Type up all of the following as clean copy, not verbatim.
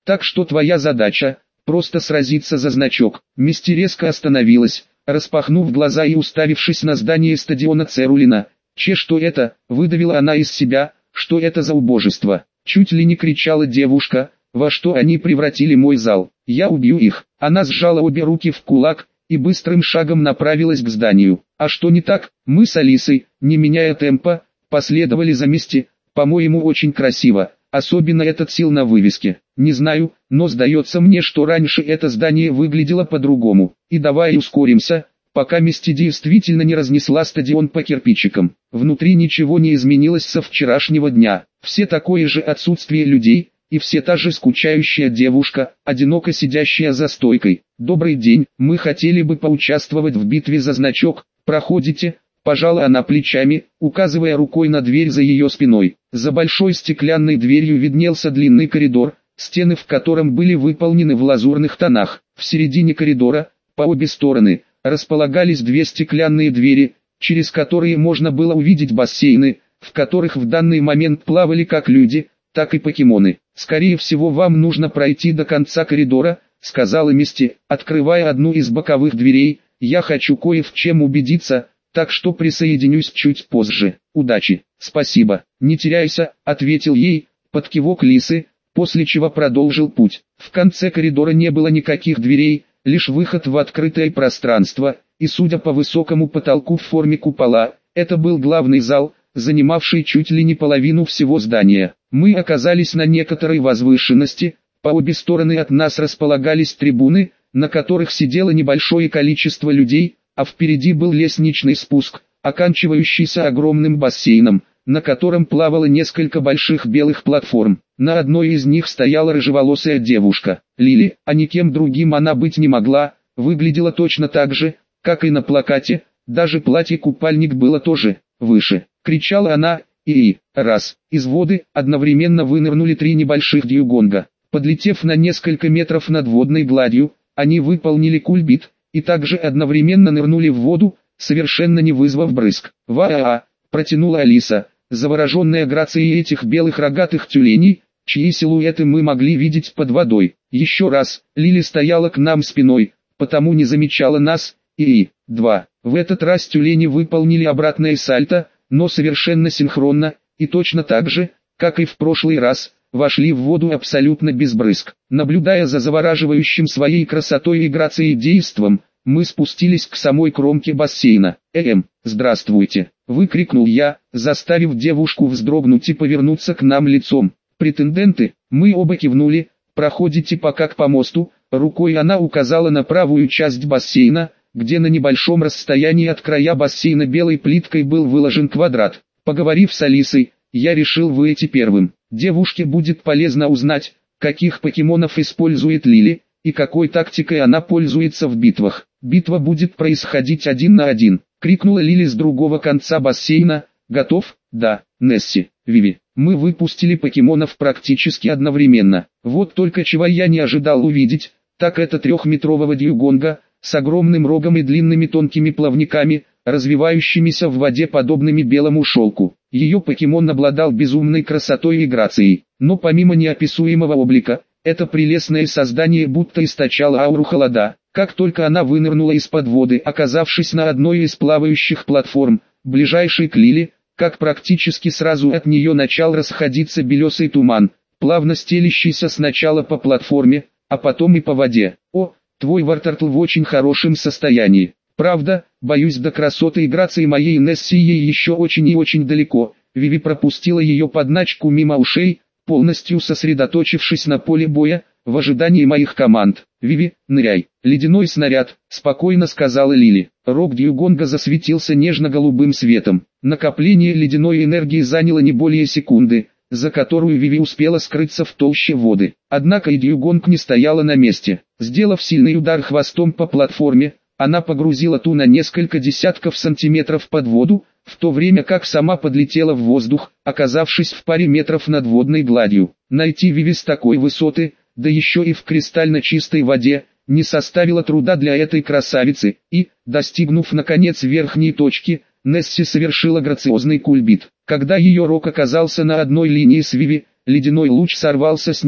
Так что твоя задача – просто сразиться за значок. Мисти резко остановилась, распахнув глаза и уставившись на здание стадиона Церулина. Что это?» – выдавила она из себя, «что это за убожество?» Чуть ли не кричала девушка, «во что они превратили мой зал? Я убью их!» Она сжала обе руки в кулак и быстрым шагом направилась к зданию. «А что не так?» Мы с Алисой, не меняя темпа, последовали за Мисти. «По-моему, очень красиво, особенно этот сил на вывеске. Не знаю, но сдается мне, что раньше это здание выглядело по-другому. И давай ускоримся, пока Мисти действительно не разнесла стадион по кирпичикам». Внутри ничего не изменилось со вчерашнего дня. Все такое же отсутствие людей, и все та же скучающая девушка, одиноко сидящая за стойкой. «Добрый день, мы хотели бы поучаствовать в битве за значок. Проходите?» Пожала она плечами, указывая рукой на дверь за ее спиной. За большой стеклянной дверью виднелся длинный коридор, стены в котором были выполнены в лазурных тонах. В середине коридора, по обе стороны, располагались две стеклянные двери, через которые можно было увидеть бассейны, в которых в данный момент плавали как люди, так и покемоны. «Скорее всего, вам нужно пройти до конца коридора», — сказала Мисти, открывая одну из боковых дверей. «Я хочу кое в чем убедиться, так что присоединюсь чуть позже. Удачи!» «Спасибо, не теряйся», — ответил ей, под кивок Лисы, после чего продолжил путь. В конце коридора не было никаких дверей, лишь выход в открытое пространство, и судя по высокому потолку в форме купола, это был главный зал, занимавший чуть ли не половину всего здания. Мы оказались на некоторой возвышенности, по обе стороны от нас располагались трибуны, на которых сидело небольшое количество людей, а впереди был лестничный спуск, оканчивающийся огромным бассейном, на котором плавало несколько больших белых платформ. На одной из них стояла рыжеволосая девушка. Лили, а никем другим она быть не могла, выглядела точно так же, как и на плакате, даже платье-купальник было тоже выше. Кричала она, и раз, из воды одновременно вынырнули три небольших дьюгонга. Подлетев на несколько метров над водной гладью, они выполнили кульбит, и также одновременно нырнули в воду, совершенно не вызвав брызг. «Ва-а-а!» – протянула Алиса, завороженная грацией этих белых рогатых тюленей, чьи силуэты мы могли видеть под водой. Еще раз, Лили стояла к нам спиной, потому не замечала нас, и два. В этот раз тюлени выполнили обратное сальто, но совершенно синхронно, и точно так же, как и в прошлый раз, вошли в воду абсолютно без брызг. Наблюдая за завораживающим своей красотой и грацией действом, мы спустились к самой кромке бассейна. «Здравствуйте!» – выкрикнул я, заставив девушку вздрогнуть и повернуться к нам лицом. «Претенденты?» Мы оба кивнули. «Проходите пока к помосту». Рукой она указала на правую часть бассейна, где на небольшом расстоянии от края бассейна белой плиткой был выложен квадрат. Поговорив с Алисой, я решил выйти первым. Девушке будет полезно узнать, каких покемонов использует Лили, и какой тактикой она пользуется в битвах. «Битва будет происходить 1 на 1», — крикнула Лили с другого конца бассейна. «Готов?» «Да, Несси, Виви». Мы выпустили покемонов практически одновременно. Вот только чего я не ожидал увидеть, так это трехметрового дьюгонга, с огромным рогом и длинными тонкими плавниками, развивающимися в воде подобными белому шелку. Ее покемон обладал безумной красотой и грацией, но помимо неописуемого облика, это прелестное создание будто источало ауру холода. Как только она вынырнула из-под воды, оказавшись на одной из плавающих платформ, ближайшей к Лили, как практически сразу от нее начал расходиться белесый туман, плавно стелящийся сначала по платформе, а потом и по воде. «О, твой Вартартл в очень хорошем состоянии. Правда, боюсь, до красоты и грации моей Несси ей еще очень и очень далеко». Виви пропустила ее подначку мимо ушей, полностью сосредоточившись на поле боя, в ожидании моих команд. «Виви, ныряй». «Ледяной снаряд», — спокойно сказала Лили. Рог дьюгонга засветился нежно-голубым светом. Накопление ледяной энергии заняло не более секунды, за которую Виви успела скрыться в толще воды. Однако и дьюгонг не стояла на месте. Сделав сильный удар хвостом по платформе, она погрузила ту на несколько десятков сантиметров под воду, в то время как сама подлетела в воздух, оказавшись в паре метров над водной гладью. Найти Виви с такой высоты, да еще и в кристально чистой воде, не составило труда для этой красавицы, и, достигнув наконец верхней точки, Несси совершила грациозный кульбит. Когда ее рог оказался на одной линии с Виви, ледяной луч сорвался с него,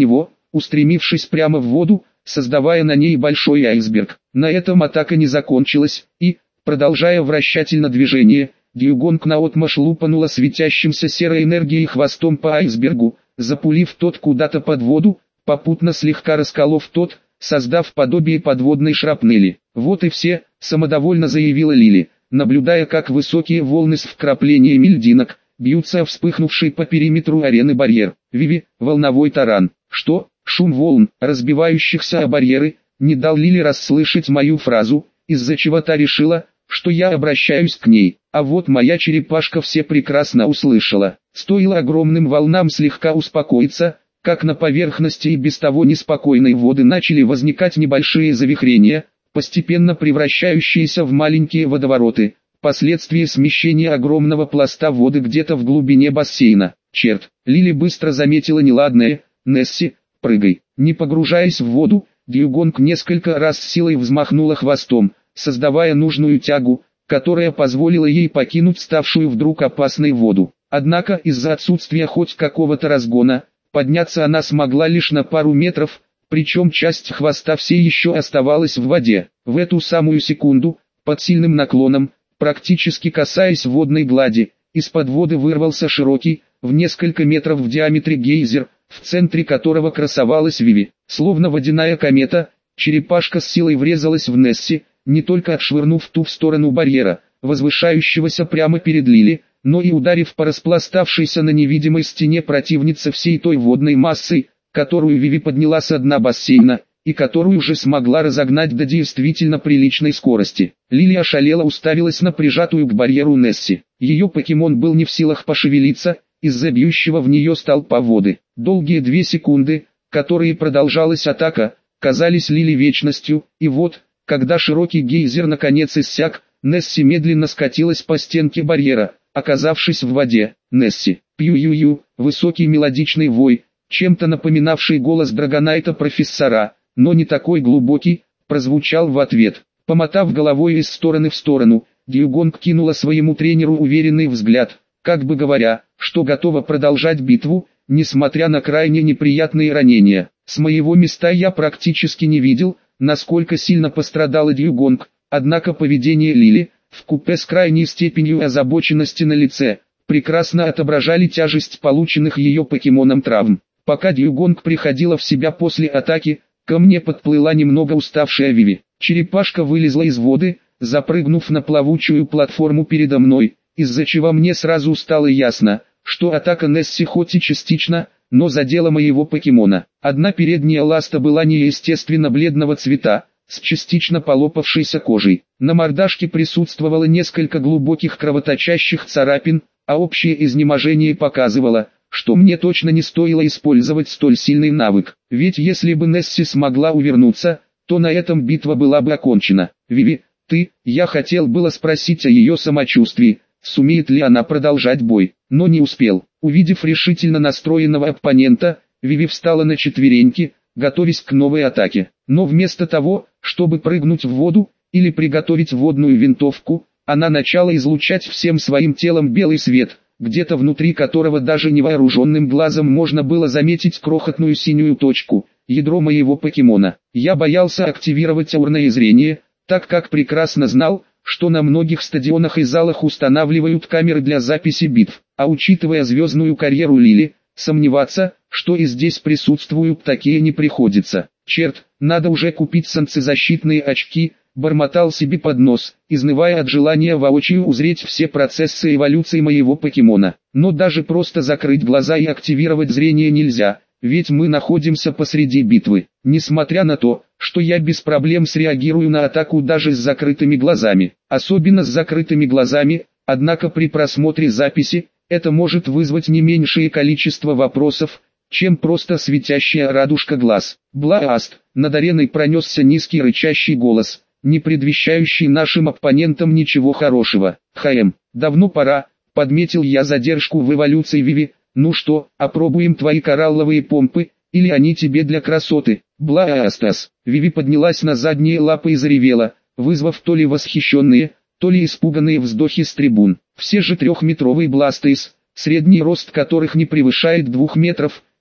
устремившись прямо в воду, создавая на ней большой айсберг. На этом атака не закончилась, и, продолжая вращательно движение, Дьюгонг наотмашь лупанула светящимся серой энергией хвостом по айсбергу, запулив тот куда-то под воду, попутно слегка расколов тот, создав подобие подводной шрапнели. «Вот и все», — самодовольно заявила Лили, наблюдая, как высокие волны с вкраплениями льдинок бьются о вспыхнувший по периметру арены барьер. «Виви, волновой таран». «Что?» Шум волн, разбивающихся о барьеры, не дал Лили расслышать мою фразу, из-за чего та решила, что я обращаюсь к ней. А вот моя черепашка все прекрасно услышала. Стоило огромным волнам слегка успокоиться, как на поверхности и без того неспокойной воды начали возникать небольшие завихрения, постепенно превращающиеся в маленькие водовороты, последствия смещения огромного пласта воды где-то в глубине бассейна. Черт, Лили быстро заметила неладное. «Несси, прыгай». Не погружаясь в воду, Дьюгонг несколько раз с силой взмахнула хвостом, создавая нужную тягу, которая позволила ей покинуть ставшую вдруг опасной воду. Однако из-за отсутствия хоть какого-то разгона, подняться она смогла лишь на пару метров, причем часть хвоста все еще оставалась в воде. В эту самую секунду, под сильным наклоном, практически касаясь водной глади, из-под воды вырвался широкий, в несколько метров в диаметре гейзер, в центре которого красовалась Виви. Словно водяная комета, черепашка с силой врезалась в Несси, не только отшвырнув ту в сторону барьера, возвышающегося прямо перед Лили, но и ударив по распластавшейся на невидимой стене противнице всей той водной массой, которую Виви подняла со дна бассейна, и которую уже смогла разогнать до действительно приличной скорости. Лили ошалела уставилась на прижатую к барьеру Несси. Ее покемон был не в силах пошевелиться, из-за бьющего в нее столпа воды. Долгие 2 секунды, которые продолжалась атака, казались Лили вечностью, и вот, когда широкий гейзер наконец иссяк, Несси медленно скатилась по стенке барьера, оказавшись в воде. «Несси, пью-ю-ю», высокий мелодичный вой, чем-то напоминавший голос Драгонайта-профессора, но не такой глубокий, прозвучал в ответ. Помотав головой из стороны в сторону, Дьюгонг кинула своему тренеру уверенный взгляд, как бы говоря, что готова продолжать битву, несмотря на крайне неприятные ранения. С моего места я практически не видел, насколько сильно пострадала Дьюгонг, однако поведение Лили, вкупе с крайней степенью озабоченности на лице, прекрасно отображали тяжесть полученных ее покемоном травм. Пока Дьюгонг приходила в себя после атаки, ко мне подплыла немного уставшая Виви. Черепашка вылезла из воды, запрыгнув на плавучую платформу передо мной, из-за чего мне сразу стало ясно, что атака Несси хоть и частично, но задела моего покемона. Одна передняя ласта была неестественно бледного цвета, с частично полопавшейся кожей. На мордашке присутствовало несколько глубоких кровоточащих царапин, а общее изнеможение показывало, что мне точно не стоило использовать столь сильный навык. Ведь если бы Несси смогла увернуться, то на этом битва была бы окончена. «Виви, я хотел было спросить о ее самочувствии, сумеет ли она продолжать бой, но не успел». Увидев решительно настроенного оппонента, Виви встала на четвереньки, готовясь к новой атаке. Но вместо того, чтобы прыгнуть в воду, или приготовить водную винтовку, она начала излучать всем своим телом белый свет, где-то внутри которого даже невооруженным глазом можно было заметить крохотную синюю точку, ядро моего покемона. Я боялся активировать аурное зрение, так как прекрасно знал, что на многих стадионах и залах устанавливают камеры для записи битв, а учитывая звездную карьеру Лили, сомневаться, что и здесь присутствуют такие не приходится. «Черт, надо уже купить солнцезащитные очки», бормотал себе под нос, изнывая от желания воочию узреть все процессы эволюции моего покемона. Но даже просто закрыть глаза и активировать зрение нельзя, ведь мы находимся посреди битвы. Несмотря на то, что я без проблем среагирую на атаку даже с закрытыми глазами, особенно с закрытыми глазами, однако при просмотре записи, это может вызвать не меньшее количество вопросов, чем просто светящая радужка глаз. «Блааст!» Над ареной пронесся низкий рычащий голос, не предвещающий нашим оппонентам ничего хорошего. Давно пора», подметил я задержку в эволюции Виви. «Ну что, опробуем твои коралловые помпы, или они тебе для красоты?» «Блаастас!» Виви поднялась на задние лапы и заревела, вызвав то ли восхищенные, то ли испуганные вздохи с трибун. Все же 3-метровый Бластейс, средний рост которых не превышает 2 метров,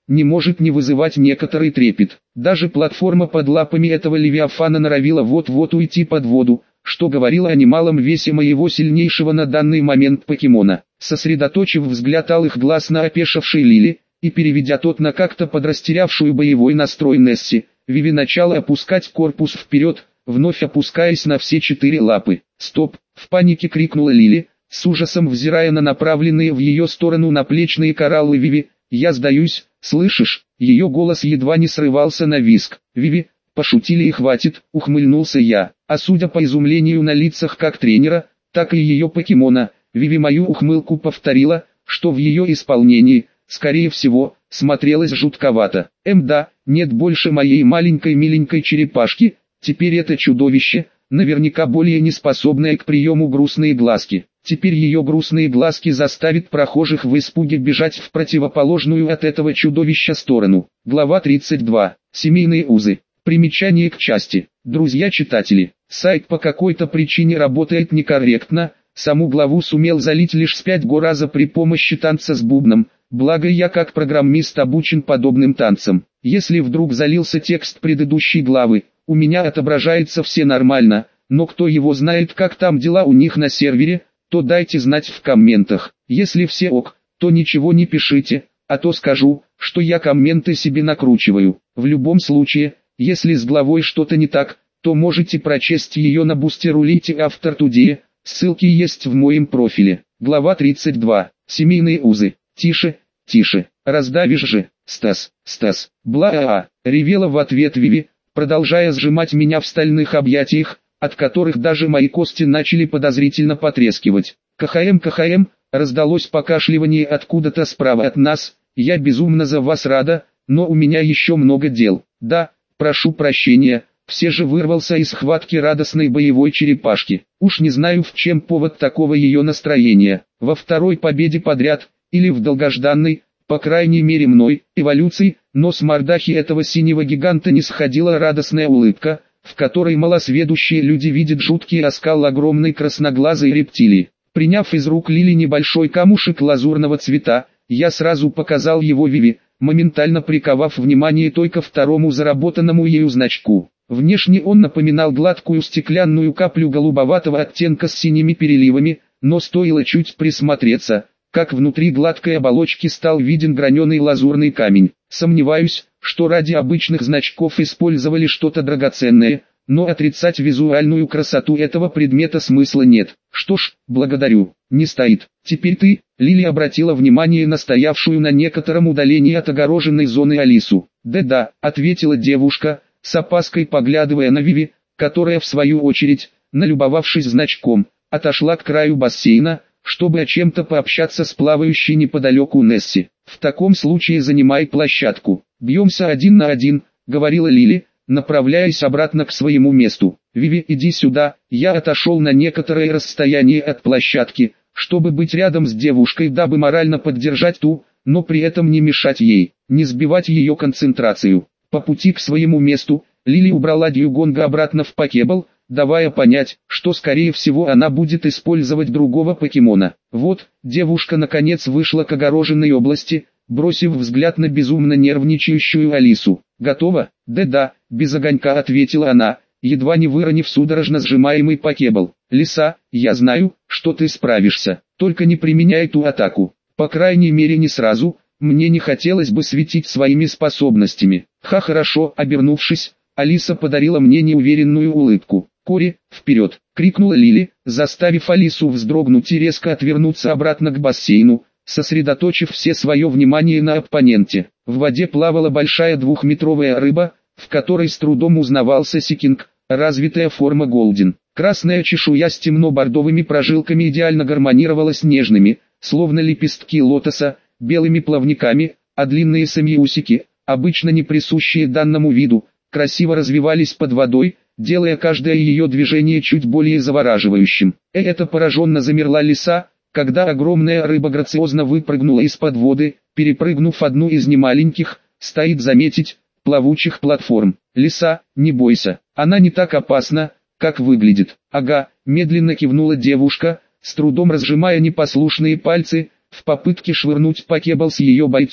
не может не вызывать некоторый трепет. Даже платформа под лапами этого левиафана норовила вот-вот уйти под воду, что говорило о немалом весе моего сильнейшего на данный момент покемона. Сосредоточив взгляд алых глаз на опешившей Лили, и переведя тот на как-то подрастерявшую боевой настрой Несси, Виви начала опускать корпус вперед, вновь опускаясь на все 4 лапы. «Стоп!» — в панике крикнула Лили, с ужасом взирая на направленные в ее сторону наплечные кораллы Виви. «Я сдаюсь, слышишь?» Ее голос едва не срывался на визг. «Виви, пошутили и хватит», — ухмыльнулся я. А судя по изумлению на лицах как тренера, так и ее покемона, Виви мою ухмылку повторила, что в ее исполнении, скорее всего, смотрелось жутковато. Да, нет больше моей маленькой миленькой черепашки, теперь это чудовище, наверняка более неспособное к приему грустные глазки. Теперь ее грустные глазки заставят прохожих в испуге бежать в противоположную от этого чудовища сторону. Глава 32. Семейные узы. Примечание к части. Друзья-читатели, сайт по какой-то причине работает некорректно, саму главу сумел залить лишь с 5 раза при помощи танца с бубном, благо я как программист обучен подобным танцам. Если вдруг залился текст предыдущей главы, у меня отображается все нормально, но кто его знает, как там дела у них на сервере, то дайте знать в комментах. Если все ок, то ничего не пишите, а то скажу, что я комменты себе накручиваю. В любом случае, если с главой что-то не так, то можете прочесть ее на Boosтерulite Автор Тудея, ссылки есть в моем профиле. Глава 32. Семейные узы. Тише, тише, раздавишь же, Стас, бла-а-а, ревела в ответ Виви, продолжая сжимать меня в стальных объятиях, от которых даже мои кости начали подозрительно потрескивать. КХМ, раздалось покашливание откуда-то справа от нас. Я безумно за вас рада, но у меня еще много дел. Да, прошу прощения, все же вырвался из схватки радостной боевой черепашки. Уж не знаю, в чем повод такого ее настроения. Во второй победе подряд, или в долгожданной, по крайней мере мной, эволюции, но с мордахи этого синего гиганта не сходила радостная улыбка, в которой малосведущие люди видят жуткий оскал огромной красноглазой рептилии. Приняв из рук Лили небольшой камушек лазурного цвета, я сразу показал его Виви, моментально приковав внимание той ко второму заработанному ею значку. Внешне он напоминал гладкую стеклянную каплю голубоватого оттенка с синими переливами, но стоило чуть присмотреться, как внутри гладкой оболочки стал виден граненый лазурный камень. Сомневаюсь, что ради обычных значков использовали что-то драгоценное, но отрицать визуальную красоту этого предмета смысла нет. Что ж, благодарю, не стоит. Теперь ты, Лили обратила внимание на стоявшую на некотором удалении от огороженной зоны Алису. Да-да, ответила девушка, с опаской поглядывая на Виви, которая в свою очередь, налюбовавшись значком, отошла к краю бассейна, чтобы о чем-то пообщаться с плавающей неподалеку Несси. «В таком случае занимай площадку. Бьемся 1 на 1», — говорила Лили, направляясь обратно к своему месту. «Виви, иди сюда». Я отошел на некоторое расстояние от площадки, чтобы быть рядом с девушкой, дабы морально поддержать ту, но при этом не мешать ей, не сбивать ее концентрацию. По пути к своему месту, Лили убрала Дьюгонга обратно в покебл, давая понять, что скорее всего она будет использовать другого покемона. Вот, девушка наконец вышла к огороженной области, бросив взгляд на безумно нервничающую Алису. «Готова?» «Да-да», — без огонька ответила она, едва не выронив судорожно сжимаемый покебл. «Лиса, я знаю, что ты справишься, только не применяй ту атаку. По крайней мере не сразу, мне не хотелось бы светить своими способностями». Хорошо», обернувшись, Алиса подарила мне неуверенную улыбку. «Кори, вперед!» — крикнула Лили, заставив Алису вздрогнуть и резко отвернуться обратно к бассейну, сосредоточив все свое внимание на оппоненте. В воде плавала большая 2-метровая рыба, в которой с трудом узнавался Сикинг, развитая форма Голден. Красная чешуя с темно-бордовыми прожилками идеально гармонировала с нежными, словно лепестки лотоса, белыми плавниками, а длинные самиусики, обычно не присущие данному виду, красиво развивались под водой, делая каждое ее движение чуть более завораживающим. Это пораженно замерла Лиса, когда огромная рыба грациозно выпрыгнула из-под воды, перепрыгнув одну из немаленьких, стоит заметить, плавучих платформ. «Лиса, не бойся, она не так опасна, как выглядит». «Ага», медленно кивнула девушка, с трудом разжимая непослушные пальцы, в попытке швырнуть покебл с ее бойцом.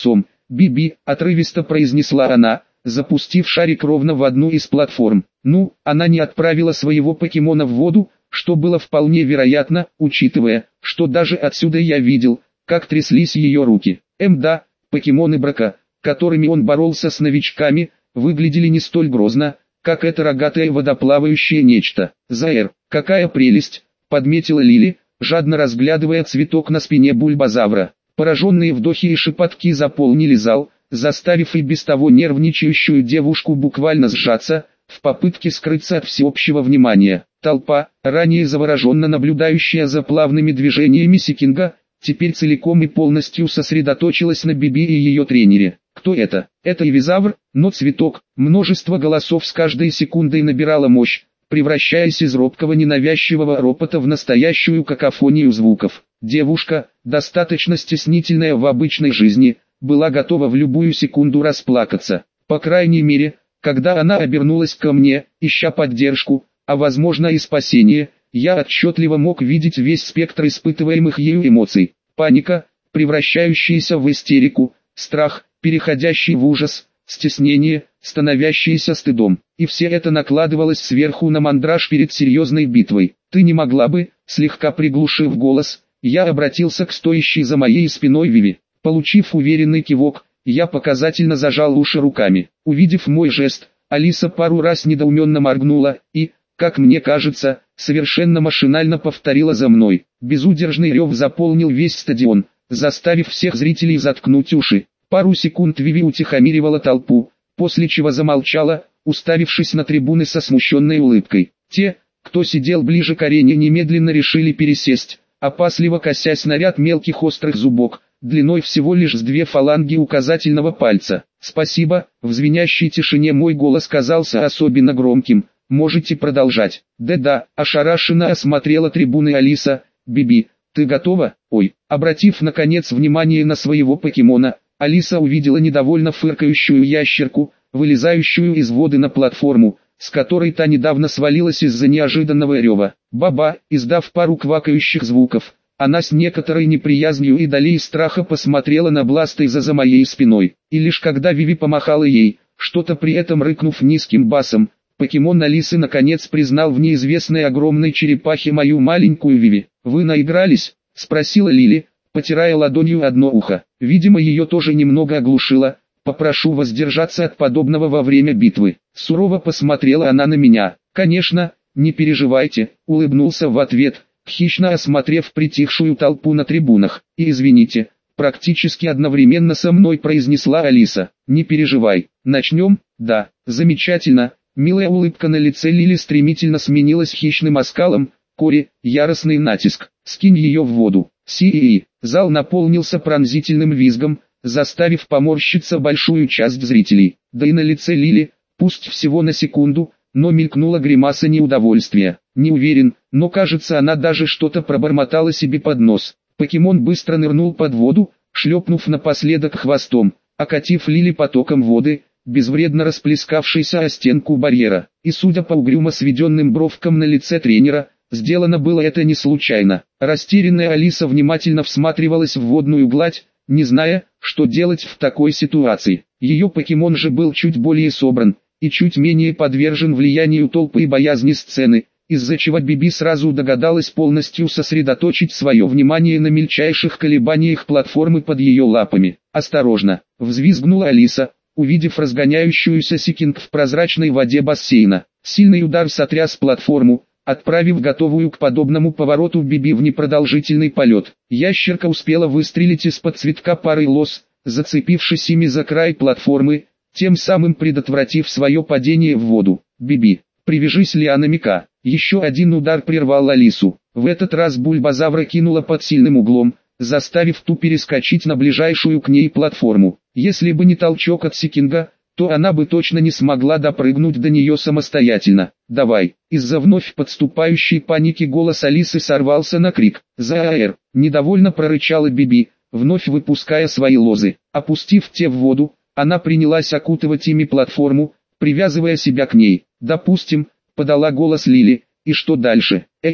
Биби, отрывисто произнесла она, запустив шарик ровно в одну из платформ. Ну, она не отправила своего покемона в воду, что было вполне вероятно, учитывая, что даже отсюда я видел, как тряслись ее руки. Да, покемоны Брака, которыми он боролся с новичками, выглядели не столь грозно, как это рогатое водоплавающее нечто. «Заэр, какая прелесть!» — подметила Лили, жадно разглядывая цветок на спине бульбазавра. Пораженные вдохи и шепотки заполнили зал, заставив и без того нервничающую девушку буквально сжаться, в попытке скрыться от всеобщего внимания. Толпа, ранее завороженно наблюдающая за плавными движениями Сикинга, теперь целиком и полностью сосредоточилась на Биби и ее тренере. Кто это? Это Эвизавр, но цветок. Множество голосов с каждой секундой набирало мощь, превращаясь из робкого ненавязчивого ропота в настоящую какофонию звуков. Девушка, достаточно стеснительная в обычной жизни, была готова в любую секунду расплакаться. По крайней мере, когда она обернулась ко мне, ища поддержку, а возможно и спасение, я отчетливо мог видеть весь спектр испытываемых ею эмоций. Паника, превращающаяся в истерику, страх, переходящий в ужас, стеснение, становящееся стыдом. И все это накладывалось сверху на мандраж перед серьезной битвой. «Ты не могла бы», слегка приглушив голос, я обратился к стоящей за моей спиной Виви. Получив уверенный кивок, я показательно зажал уши руками. Увидев мой жест, Алиса пару раз недоуменно моргнула и, как мне кажется, совершенно машинально повторила за мной. Безудержный рев заполнил весь стадион, заставив всех зрителей заткнуть уши. Пару секунд Виви утихомиривала толпу, после чего замолчала, уставившись на трибуны со смущенной улыбкой. Те, кто сидел ближе к арене, немедленно решили пересесть, опасливо косясь на ряд мелких острых зубок, длиной всего лишь с 2 фаланги указательного пальца. «Спасибо», в звенящей тишине мой голос казался особенно громким. «Можете продолжать». «Да-да», ошарашенно осмотрела трибуны Алиса. «Биби, ты готова?» «Ой». Обратив наконец внимание на своего покемона, Алиса увидела недовольно фыркающую ящерку, вылезающую из воды на платформу, с которой та недавно свалилась из-за неожиданного рева. Баба, издав пару квакающих звуков, она с некоторой неприязнью и долей страха посмотрела на Бластейза за моей спиной. И лишь когда Виви помахала ей, что-то при этом рыкнув низким басом, покемон Алисы наконец признал в неизвестной огромной черепахе мою маленькую Виви. «Вы наигрались?» — спросила Лили, потирая ладонью одно ухо. Видимо, ее тоже немного оглушило. «Попрошу воздержаться от подобного во время битвы». Сурово посмотрела она на меня. «Конечно, не переживайте», — улыбнулся в ответ, хищно осмотрев притихшую толпу на трибунах. «И извините», — практически одновременно со мной произнесла Алиса. «Не переживай. Начнем?» «Да». «Замечательно». Милая улыбка на лице Лили стремительно сменилась хищным оскалом. «Кори, яростный натиск. Скинь ее в воду». «Си-и-и». Зал наполнился пронзительным визгом, заставив поморщиться большую часть зрителей. Да и на лице Лили, пусть всего на секунду, но мелькнула гримаса неудовольствия. Не уверен, но кажется, она даже что-то пробормотала себе под нос. Покемон быстро нырнул под воду, шлепнув напоследок хвостом, окатив Лили потоком воды, безвредно расплескавшейся о стенку барьера. И судя по угрюмо сведенным бровкам на лице тренера, сделано было это не случайно. Растерянная Алиса внимательно всматривалась в водную гладь, не зная, что делать в такой ситуации. Ее покемон же был чуть более собран, и чуть менее подвержен влиянию толпы и боязни сцены, из-за чего Биби сразу догадалась полностью сосредоточить свое внимание на мельчайших колебаниях платформы под ее лапами. «Осторожно!» — взвизгнула Алиса, увидев разгоняющуюся Сикинг в прозрачной воде бассейна. Сильный удар сотряс платформу, отправив готовую к подобному повороту Биби в непродолжительный полет. Ящерка успела выстрелить из-под цветка парой лос, зацепившись ими за край платформы, тем самым предотвратив свое падение в воду. «Биби, привяжись лианами К». Еще один удар прервал Алису. В этот раз бульбазавра кинула под сильным углом, заставив ту перескочить на ближайшую к ней платформу. Если бы не толчок от Сикинга, то она бы точно не смогла допрыгнуть до нее самостоятельно. «Давай!» Из-за вновь подступающей паники голос Алисы сорвался на крик. «Заэр!» Недовольно прорычала Биби, вновь выпуская свои лозы. Опустив те в воду, она принялась окутывать ими платформу, привязывая себя к ней. «Допустим», — подала голос Лили, — «и что дальше?»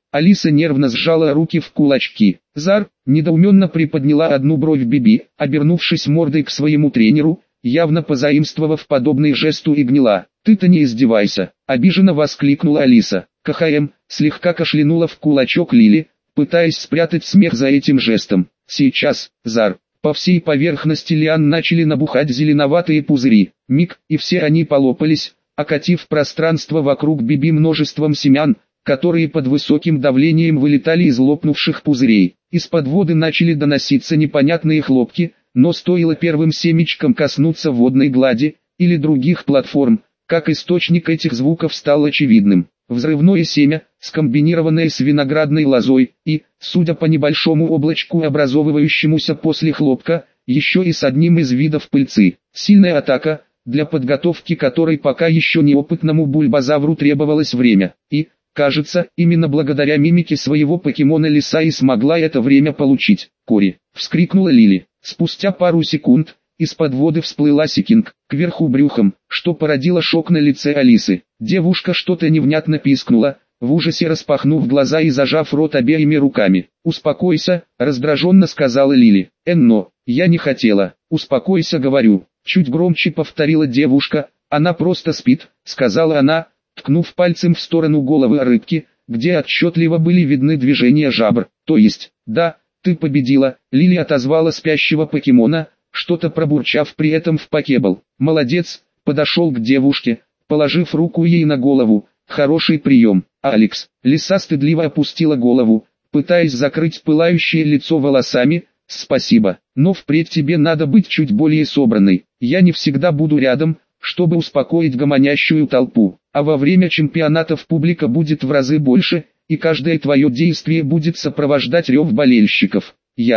Алиса нервно сжала руки в кулачки. Зар недоуменно приподняла одну бровь Биби, обернувшись мордой к своему тренеру, явно позаимствовав подобный жест у Игнила. «Ты-то не издевайся!» — обиженно воскликнула Алиса. КХМ слегка кашлянула в кулачок Лили, пытаясь спрятать смех за этим жестом. «Сейчас, Зар!» По всей поверхности лиан начали набухать зеленоватые пузыри. Миг, и все они полопались, окатив пространство вокруг Биби множеством семян, которые под высоким давлением вылетали из лопнувших пузырей. Из-под воды начали доноситься непонятные хлопки, но стоило первым семечкам коснуться водной глади, или других платформ, как источник этих звуков стал очевидным. Взрывное семя, скомбинированное с виноградной лозой, и, судя по небольшому облачку, образовывающемуся после хлопка, еще и с одним из видов пыльцы. Сильная атака, для подготовки которой пока еще неопытному бульбазавру требовалось время. И, кажется, именно благодаря мимике своего покемона Лиса и смогла это время получить. «Кори!» — вскрикнула Лили. Спустя пару секунд, из-под воды всплыла Сикинг, кверху брюхом, что породило шок на лице Алисы. Девушка что-то невнятно пискнула, в ужасе распахнув глаза и зажав рот обеими руками. «Успокойся», — раздраженно сказала Лили. «Энно, я не хотела». «Успокойся, говорю», — чуть громче повторила девушка. «Она просто спит», — сказала она, ткнув пальцем в сторону головы рыбки, где отчетливо были видны движения жабр. «То есть, да, ты победила», — Лили отозвала спящего покемона, что-то пробурчав при этом в покебл. «Молодец», — подошел к девушке, положив руку ей на голову. «Хороший прием, Алекс». Лиса стыдливо опустила голову, пытаясь закрыть пылающее лицо волосами. «Спасибо, но впредь тебе надо быть чуть более собранной. Я не всегда буду рядом, чтобы успокоить гомонящую толпу, а во время чемпионатов публика будет в разы больше, и каждое твое действие будет сопровождать рев болельщиков.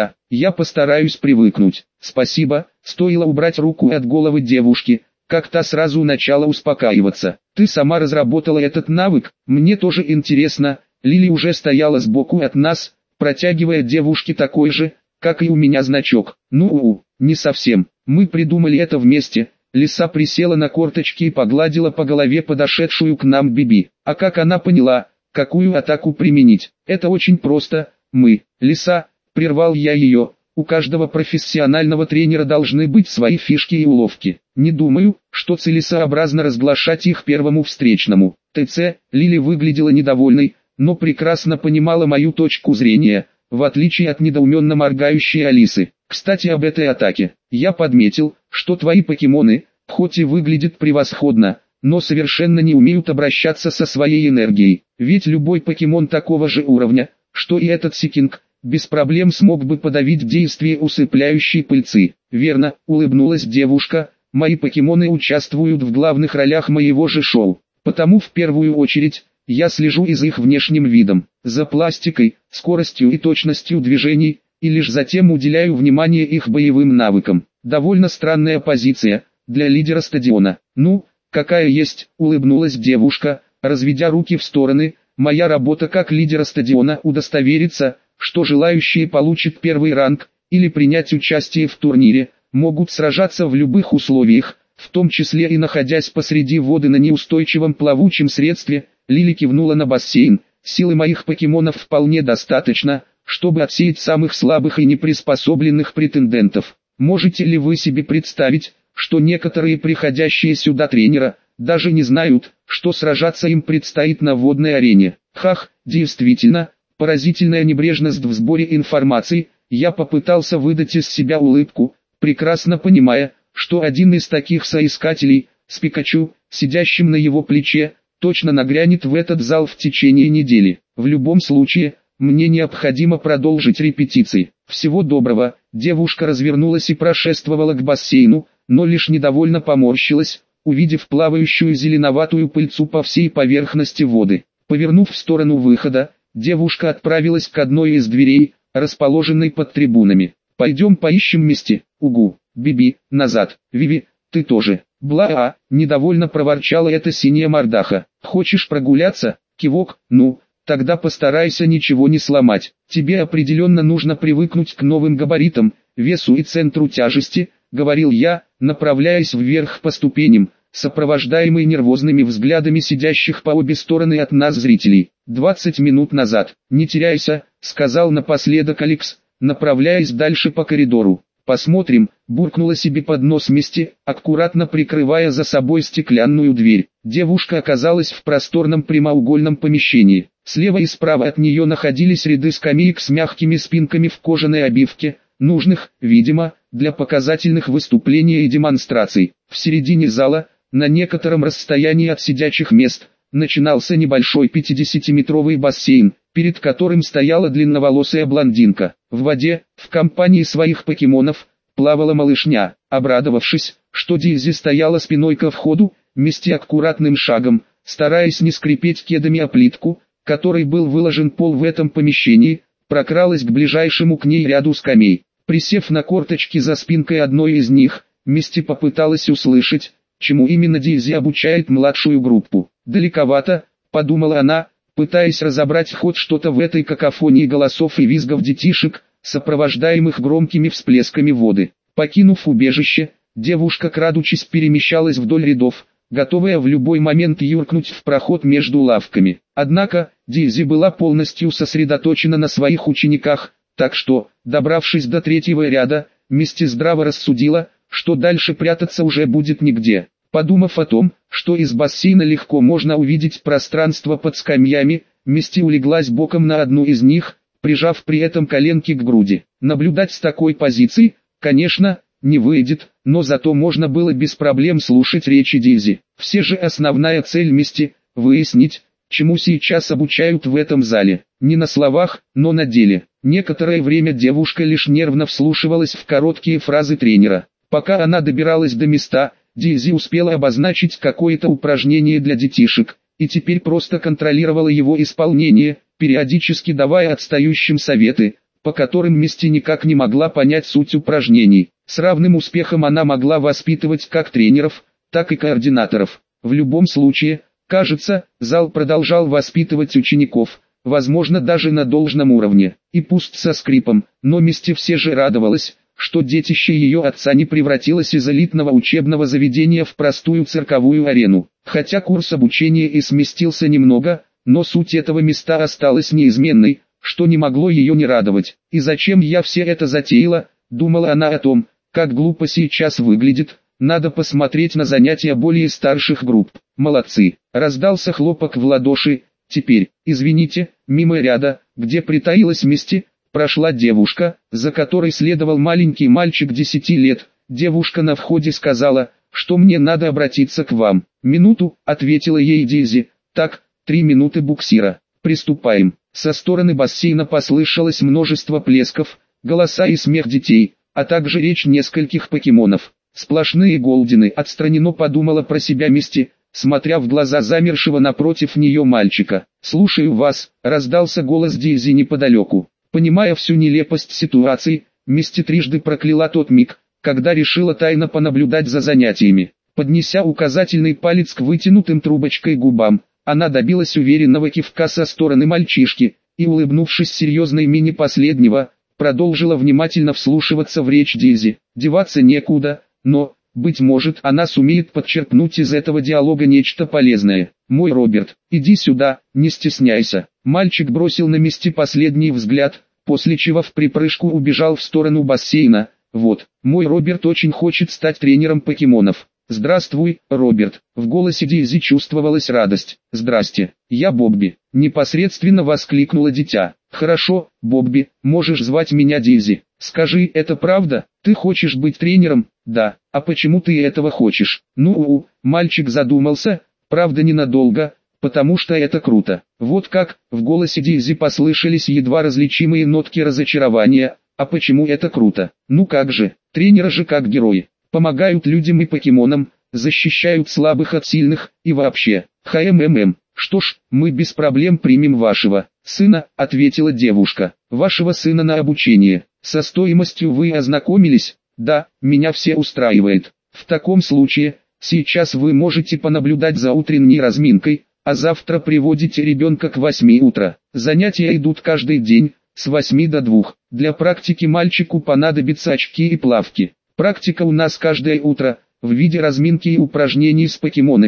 Я постараюсь привыкнуть». «Спасибо», стоило убрать руку от головы девушки, как та сразу начала успокаиваться. «Ты сама разработала этот навык, мне тоже интересно». Лили уже стояла сбоку от нас, протягивая девушке такой же, как и у меня значок. «Ну, не совсем, мы придумали это вместе». Лиса присела на корточки и погладила по голове подошедшую к нам Биби. «А как она поняла, какую атаку применить?» «Это очень просто, Лиса», прервал я ее, «у каждого профессионального тренера должны быть свои фишки и уловки. Не думаю, что целесообразно разглашать их первому встречному». ТЦ, Лили выглядела недовольной, но прекрасно понимала мою точку зрения, в отличие от недоуменно моргающей Алисы. «Кстати, об этой атаке. Я подметил, что твои покемоны, хоть и выглядят превосходно, но совершенно не умеют обращаться со своей энергией. Ведь любой покемон такого же уровня, что и этот Сикинг, без проблем смог бы подавить действие усыпляющей пыльцы». «Верно», — улыбнулась девушка, «мои покемоны участвуют в главных ролях моего же шоу. Потому в первую очередь, я слежу и за их внешним видом, за пластикой, скоростью и точностью движений, и лишь затем уделяю внимание их боевым навыкам». Довольно странная позиция для лидера стадиона. «Ну, какая есть», — улыбнулась девушка, разведя руки в стороны. «Моя работа как лидера стадиона удостовериться, что желающие получат первый ранг, или принять участие в турнире, могут сражаться в любых условиях, в том числе и находясь посреди воды на неустойчивом плавучем средстве». Лили кивнула на бассейн. «Силы моих покемонов вполне достаточно, чтобы отсеять самых слабых и неприспособленных претендентов. Можете ли вы себе представить, что некоторые приходящие сюда тренера, даже не знают, что сражаться им предстоит на водной арене?» Хах, действительно, поразительная небрежность в сборе информации. Я попытался выдать из себя улыбку, прекрасно понимая, что один из таких соискателей, с Пикачу, сидящим на его плече, точно нагрянет в этот зал в течение недели. В любом случае, мне необходимо продолжить репетиции. «Всего доброго». Девушка развернулась и прошествовала к бассейну, но лишь недовольно поморщилась, увидев плавающую зеленоватую пыльцу по всей поверхности воды. Повернув в сторону выхода, девушка отправилась к одной из дверей, расположенной под трибунами. «Пойдем поищем Мисти». «Угу, Биби, назад. Виви, ты тоже». «Бла-а», недовольно проворчала эта синяя мордаха. «Хочешь прогуляться?» Кивок. «Ну, тогда постарайся ничего не сломать. Тебе определенно нужно привыкнуть к новым габаритам, весу и центру тяжести», — говорил я, направляясь вверх по ступеням, сопровождаемый нервозными взглядами сидящих по обе стороны от нас зрителей. 20 минут назад. Не теряйся, сказал напоследок Алекс, направляясь дальше по коридору. Посмотрим, буркнула себе под нос Мисти, аккуратно прикрывая за собой стеклянную дверь. Девушка оказалась в просторном прямоугольном помещении. Слева и справа от нее находились ряды скамеек с мягкими спинками в кожаной обивке, нужных, видимо, для показательных выступлений и демонстраций. В середине зала, на некотором расстоянии от сидячих мест, начинался небольшой 50-метровый бассейн, перед которым стояла длинноволосая блондинка. В воде, в компании своих покемонов, плавала малышня. Обрадовавшись, что Дейзи стояла спиной ко входу, Мисти аккуратным шагом, стараясь не скрипеть кедами о плитку, которой был выложен пол в этом помещении, прокралась к ближайшему к ней ряду скамей. Присев на корточки за спинкой одной из них, Мисти попыталась услышать, чему именно Дейзи обучает младшую группу. «Далековато», — подумала она, пытаясь разобрать хоть что-то в этой какофонии голосов и визгов детишек, сопровождаемых громкими всплесками воды. Покинув убежище, девушка крадучись перемещалась вдоль рядов, готовая в любой момент юркнуть в проход между лавками. Однако, Дейзи была полностью сосредоточена на своих учениках, так что, добравшись до третьего ряда, Мисти здраво рассудила, что дальше прятаться уже будет нигде. Подумав о том, что из бассейна легко можно увидеть пространство под скамьями, Мисти улеглась боком на одну из них, прижав при этом коленки к груди. Наблюдать с такой позиции, конечно, не выйдет, но зато можно было без проблем слушать речи Дейзи. Все же основная цель Мисти – выяснить, чему сейчас обучают в этом зале. Не на словах, но на деле. Некоторое время девушка лишь нервно вслушивалась в короткие фразы тренера. Пока она добиралась до места, Дейзи успела обозначить какое-то упражнение для детишек, и теперь просто контролировала его исполнение, периодически давая отстающим советы, по которым Мисти никак не могла понять суть упражнений. С равным успехом она могла воспитывать как тренеров, так и координаторов. В любом случае, кажется, зал продолжал воспитывать учеников, возможно даже на должном уровне. И пусть со скрипом, но Мисти все же радовалась, что детище ее отца не превратилось из элитного учебного заведения в простую цирковую арену. Хотя курс обучения и сместился немного, но суть этого места осталась неизменной, что не могло ее не радовать. И зачем я все это затеяла, думала она о том, как глупо сейчас выглядит, надо посмотреть на занятия более старших групп. Молодцы, раздался хлопок в ладоши. Теперь, извините, мимо ряда, где притаилась Мисти, прошла девушка, за которой следовал маленький мальчик 10 лет. Девушка на входе сказала, что мне надо обратиться к вам. «Минуту», — ответила ей Дейзи. «Так, 3 минуты буксира. Приступаем». Со стороны бассейна послышалось множество плесков, голоса и смех детей, а также речь нескольких покемонов. «Сплошные голдины», — отстраненно подумала про себя Мисти, смотря в глаза замершего напротив нее мальчика. «Слушаю вас», — раздался голос Дейзи неподалеку. Понимая всю нелепость ситуации, Мисти трижды прокляла тот миг, когда решила тайно понаблюдать за занятиями. Поднеся указательный палец к вытянутым трубочкой губам, она добилась уверенного кивка со стороны мальчишки, и, улыбнувшись серьезной мине последнего, продолжила внимательно вслушиваться в речь Дейзи. Деваться некуда, но, быть может, она сумеет подчеркнуть из этого диалога нечто полезное. «Мой Роберт, иди сюда, не стесняйся». Мальчик бросил на Мисти последний взгляд, после чего в припрыжку убежал в сторону бассейна. «Вот, мой Роберт очень хочет стать тренером покемонов». «Здравствуй, Роберт», в голосе Дейзи чувствовалась радость. «Здрасте, я Бобби», непосредственно воскликнуло дитя. «Хорошо, Бобби, можешь звать меня Дейзи. Скажи, это правда? Ты хочешь быть тренером?» «Да, а почему ты этого хочешь?» Мальчик задумался, правда ненадолго, потому что это круто. «Вот как», в голосе Дейзи послышались едва различимые нотки разочарования. «А почему это круто?» «Ну как же, тренеры же как герои. Помогают людям и покемонам, защищают слабых от сильных, и вообще, Что ж, мы без проблем примем вашего сына», ответила девушка. «Вашего сына на обучение. Со стоимостью вы ознакомились?» «Да, меня все устраивает. В таком случае, сейчас вы можете понаблюдать за утренней разминкой, а завтра приводите ребенка к 8 утра. Занятия идут каждый день, с 8 до 2. Для практики мальчику понадобятся очки и плавки. Практика у нас каждое утро, в виде разминки и упражнений с покемонами»,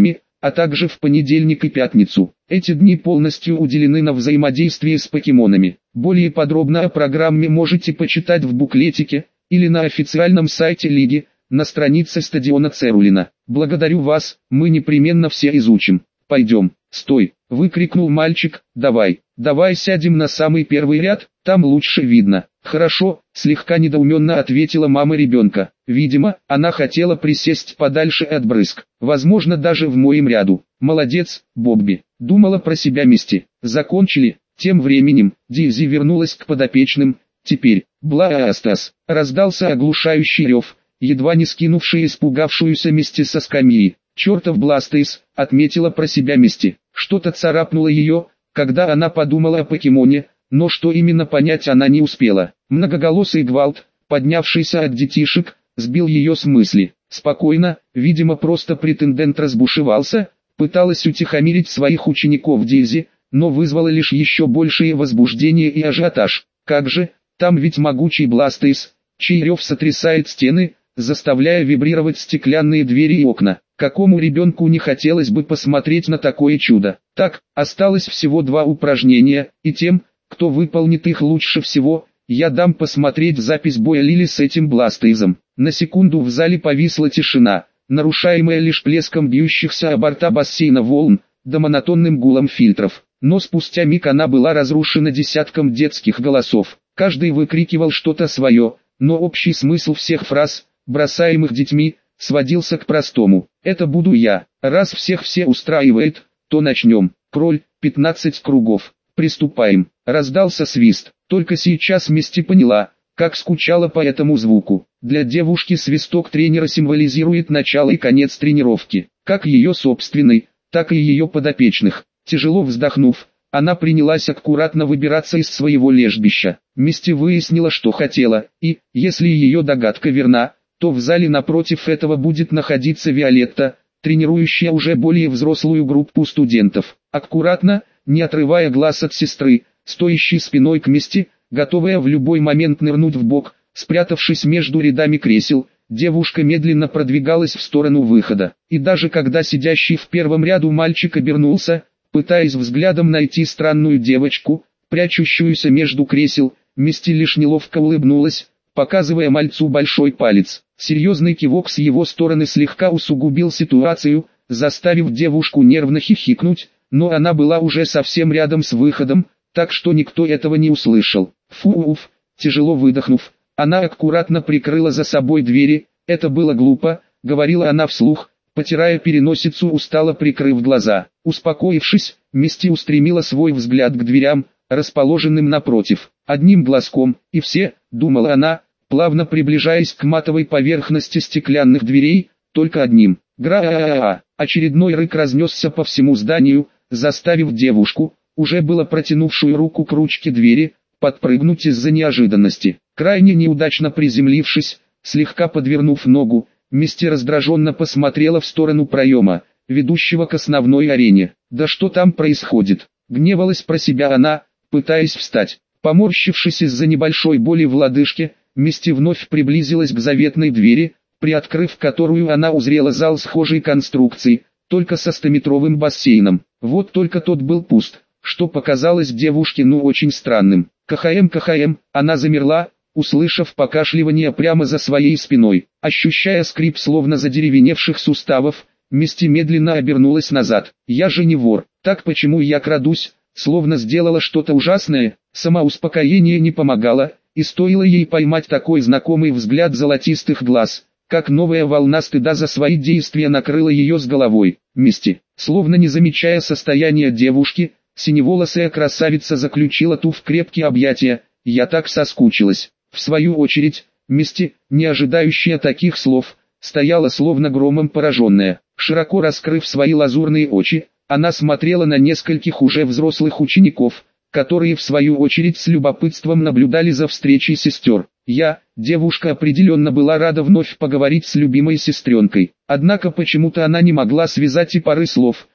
а также в понедельник и пятницу. Эти дни полностью уделены на взаимодействие с покемонами. Более подробно о программе можете почитать в буклетике или на официальном сайте Лиги, на странице стадиона Церулина. Благодарю вас, мы непременно все изучим. Пойдем. Стой, выкрикнул мальчик, давай сядем на самый первый ряд, там лучше видно. Хорошо, слегка недоуменно ответила мама ребенка. Видимо, она хотела присесть подальше от брызг. Возможно, даже в моем ряду. Молодец, Бобби, думала про себя Мисти. Закончили. Тем временем, Дейзи вернулась к подопечным. Теперь, Бластас, раздался оглушающий рев, едва не скинувший испугавшуюся Мисти со скамьи. «Чертов Бластейс», — отметила про себя Мисти. Что-то царапнуло ее, когда она подумала о покемоне, но что именно понять она не успела. Многоголосый гвалт, поднявшийся от детишек, сбил ее с мысли. Спокойно, видимо просто претендент разбушевался, пыталась утихомирить своих учеников Дейзи, но вызвала лишь еще большее возбуждение и ажиотаж. Как же, там ведь могучий Бластейс, чей рев сотрясает стены, заставляя вибрировать стеклянные двери и окна. Какому ребенку не хотелось бы посмотреть на такое чудо? Так, осталось всего 2 упражнения, и тем, кто выполнит их лучше всего, я дам посмотреть запись боя Лили с этим Бластейзом. На секунду в зале повисла тишина, нарушаемая лишь плеском бьющихся о борта бассейна волн, да монотонным гулом фильтров. Но спустя миг она была разрушена десятком детских голосов. Каждый выкрикивал что-то свое, но общий смысл всех фраз, бросаемых детьми, сводился к простому: «Это буду я, раз всех все устраивает, то начнем». Кроль, 15 кругов. Приступаем. Раздался свист. Только сейчас Мисти поняла, как скучала по этому звуку. Для девушки свисток тренера символизирует начало и конец тренировки, как ее собственный, так и ее подопечных. Тяжело вздохнув, она принялась аккуратно выбираться из своего лежбища. Мисти выяснила, что хотела, и, если ее догадка верна, то в зале напротив этого будет находиться Виолетта, тренирующая уже более взрослую группу студентов. Аккуратно, не отрывая глаз от сестры, стоящей спиной к Мисти, готовая в любой момент нырнуть в бок, спрятавшись между рядами кресел, девушка медленно продвигалась в сторону выхода. И даже когда сидящий в первом ряду мальчик обернулся, пытаясь взглядом найти странную девочку, прячущуюся между кресел, Мисти лишь неловко улыбнулась, показывая мальцу большой палец. Серьезный кивок с его стороны слегка усугубил ситуацию, заставив девушку нервно хихикнуть, но она была уже совсем рядом с выходом, так что никто этого не услышал. Фуф, тяжело выдохнув, она аккуратно прикрыла за собой двери. «Это было глупо», — говорила она вслух, потирая переносицу, устало прикрыв глаза. Успокоившись, Мисти устремила свой взгляд к дверям, расположенным напротив. «Одним глазком, и все», — думала она, плавно приближаясь к матовой поверхности стеклянных дверей, «только одним». Гра-а-а-а! Очередной рык разнесся по всему зданию, заставив девушку, уже было протянувшую руку к ручке двери, подпрыгнуть из-за неожиданности. Крайне неудачно приземлившись, слегка подвернув ногу, Мисти раздраженно посмотрела в сторону проема, ведущего к основной арене. «Да что там происходит?» — гневалась про себя она, пытаясь встать. Поморщившись из-за небольшой боли в лодыжке, Мисти вновь приблизилась к заветной двери, приоткрыв которую она узрела зал схожей конструкции, только со 100-метровым бассейном. Вот только тот был пуст, что показалось девушке очень странным. КХМ, она замерла, услышав покашливание прямо за своей спиной. Ощущая скрип словно задеревеневших суставов, Мисти медленно обернулась назад. «Я же не вор, так почему я крадусь?» Словно сделала что-то ужасное, самоуспокоение не помогало, и стоило ей поймать такой знакомый взгляд золотистых глаз, как новая волна стыда за свои действия накрыла ее с головой. Мисти, словно не замечая состояния девушки, синеволосая красавица заключила ту в крепкие объятия. «Я так соскучилась». В свою очередь, Мисти, не ожидающая таких слов, стояла словно громом пораженная. Широко раскрыв свои лазурные очи, она смотрела на нескольких уже взрослых учеников, которые в свою очередь с любопытством наблюдали за встречей сестер. Девушка определенно была рада вновь поговорить с любимой сестренкой. Однако почему-то она не могла связать и пары слов.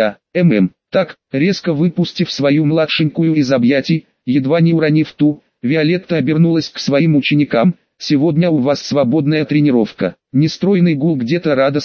Так, резко выпустив свою младшенькую из объятий, едва не уронив ту, Виолетта обернулась к своим ученикам. «Сегодня у вас свободная тренировка». Нестройный гул где-то радостных,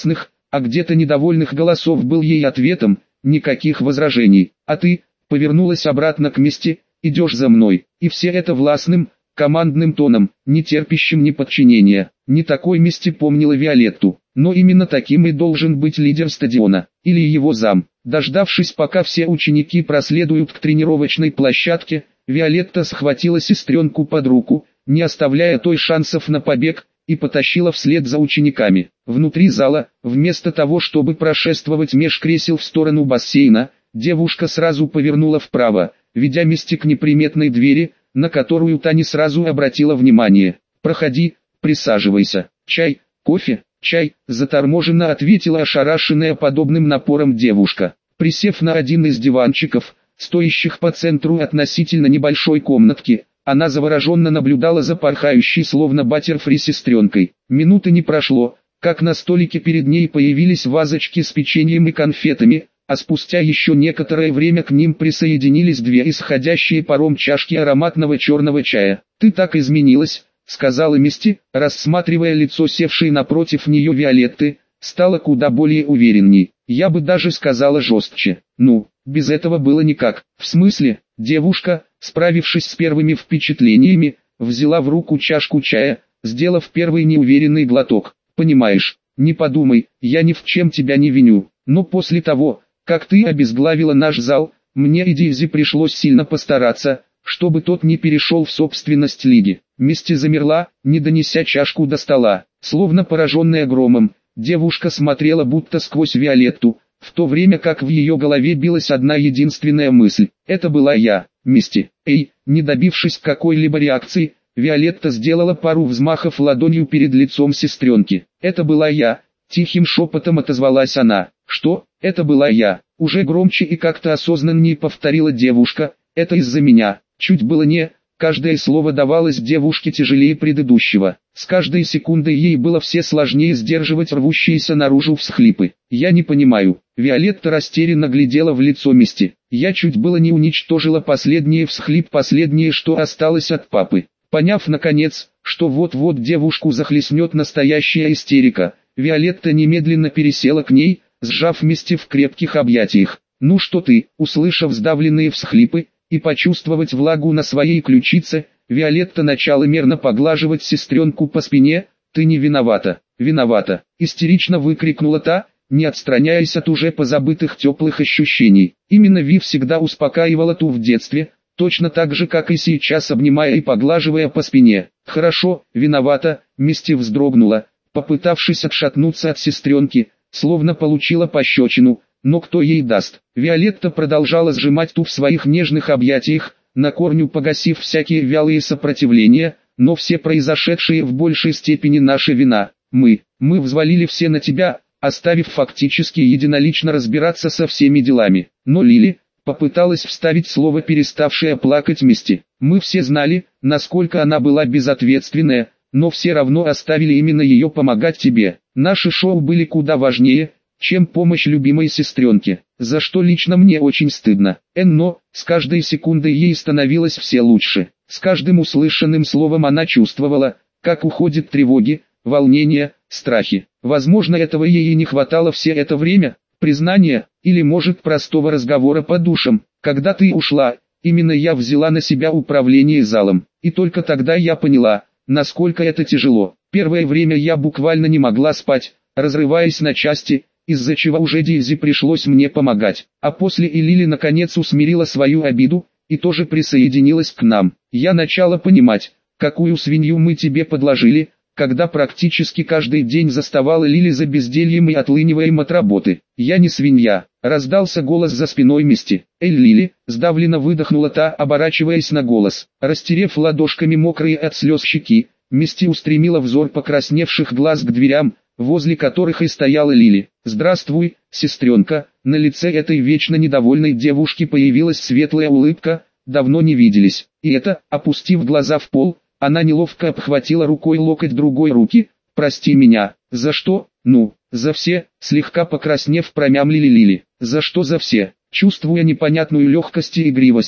а где-то недовольных голосов был ей ответом, никаких возражений. А ты, повернулась обратно к Мисти, идешь за мной, и все это властным, командным тоном, не терпящим ни подчинения. Не такой Мисти помнила Виолетту, но именно таким и должен быть лидер стадиона, или его зам. Дождавшись, пока все ученики проследуют к тренировочной площадке, Виолетта схватила сестренку под руку, не оставляя той шансов на побег, и потащила вслед за учениками. Внутри зала, вместо того чтобы прошествовать меж кресел в сторону бассейна, девушка сразу повернула вправо, ведя Мисти к неприметной двери, на которую та не сразу обратила внимание. «Проходи, присаживайся. Чай, кофе?» «Чай», заторможенно ответила ошарашенная подобным напором девушка. Присев на один из диванчиков, стоящих по центру относительно небольшой комнатки, она завороженно наблюдала за порхающей словно баттерфри сестренкой. Минуты не прошло, как на столике перед ней появились вазочки с печеньем и конфетами, а спустя еще некоторое время к ним присоединились две исходящие паром чашки ароматного черного чая. «Ты так изменилась», — сказала Мисти, рассматривая лицо севшей напротив нее Виолетты, стала куда более уверенней. «Я бы даже сказала жестче. Ну, без этого было никак». «В смысле?» Девушка, справившись с первыми впечатлениями, взяла в руку чашку чая, сделав первый неуверенный глоток. «Понимаешь, не подумай, я ни в чем тебя не виню, но после того, как ты обезглавила наш зал, мне и Дейзи пришлось сильно постараться, чтобы тот не перешел в собственность лиги». Мисти замерла, не донеся чашку до стола. Словно пораженная громом, девушка смотрела будто сквозь Виолетту, в то время как в ее голове билась одна единственная мысль. «Это была я, Мисти». «Эй!» Не добившись какой-либо реакции, Виолетта сделала пару взмахов ладонью перед лицом сестренки. «Это была я», тихим шепотом отозвалась она. «Что? Это была я?» Уже громче и как-то осознаннее повторила девушка. «Это из-за меня». Чуть было не... Каждое слово давалось девушке тяжелее предыдущего. С каждой секундой ей было все сложнее сдерживать рвущиеся наружу всхлипы. «Я не понимаю». Виолетта растерянно глядела в лицо Мисти. «Я чуть было не уничтожила последний всхлип, последнее, что осталось от папы». Поняв наконец, что вот-вот девушку захлестнет настоящая истерика, Виолетта немедленно пересела к ней, сжав Мисти в крепких объятиях. «Ну что ты?» Услышав сдавленные всхлипы и почувствовать влагу на своей ключице, Виолетта начала мерно поглаживать сестренку по спине. «Ты не виновата». «Виновата», истерично выкрикнула та, не отстраняясь от уже позабытых теплых ощущений. Именно Ви всегда успокаивала ту в детстве, точно так же, как и сейчас, обнимая и поглаживая по спине. «Хорошо, виновата», Мисти вздрогнула, попытавшись отшатнуться от сестренки, словно получила пощечину, но кто ей даст. Виолетта продолжала сжимать ту в своих нежных объятиях, на корню погасив всякие вялые сопротивления, «но все произошедшие в большей степени наша вина. Мы взвалили все на тебя, оставив фактически единолично разбираться со всеми делами». «Но Лили», попыталась вставить слово переставшая плакать Мисти. «Мы все знали, насколько она была безответственная, но все равно оставили именно ее помогать тебе. Наши шоу были куда важнее, чем помощь любимой сестренке, за что лично мне очень стыдно». Но с каждой секундой ей становилось все лучше. С каждым услышанным словом она чувствовала, как уходят тревоги, волнения, страхи. Возможно, этого ей и не хватало все это время, признания, или может простого разговора по душам. «Когда ты ушла, именно я взяла на себя управление залом, и только тогда я поняла, насколько это тяжело. Первое время я буквально не могла спать, разрываясь на части, из-за чего уже Дейзи пришлось мне помогать. А после и Лили наконец усмирила свою обиду, и тоже присоединилась к нам. Я начала понимать, какую свинью мы тебе подложили, когда практически каждый день заставала Лили за бездельем и отлыниваем от работы. Я не свинья», раздался голос за спиной Мисти. «Эй, Лили», сдавленно выдохнула та, оборачиваясь на голос. Растерев ладошками мокрые от слез щеки, Мисти устремила взор покрасневших глаз к дверям, возле которых и стояла Лили. «Здравствуй, сестренка». На лице этой вечно недовольной девушки появилась светлая улыбка. «Давно не виделись». И это, опустив глаза в пол, она неловко обхватила рукой локоть другой руки. «Прости меня». «За что?» «Ну, за все», слегка покраснев, промямлили Лили. «За что за все?» Чувствуя непонятную легкость и игривость,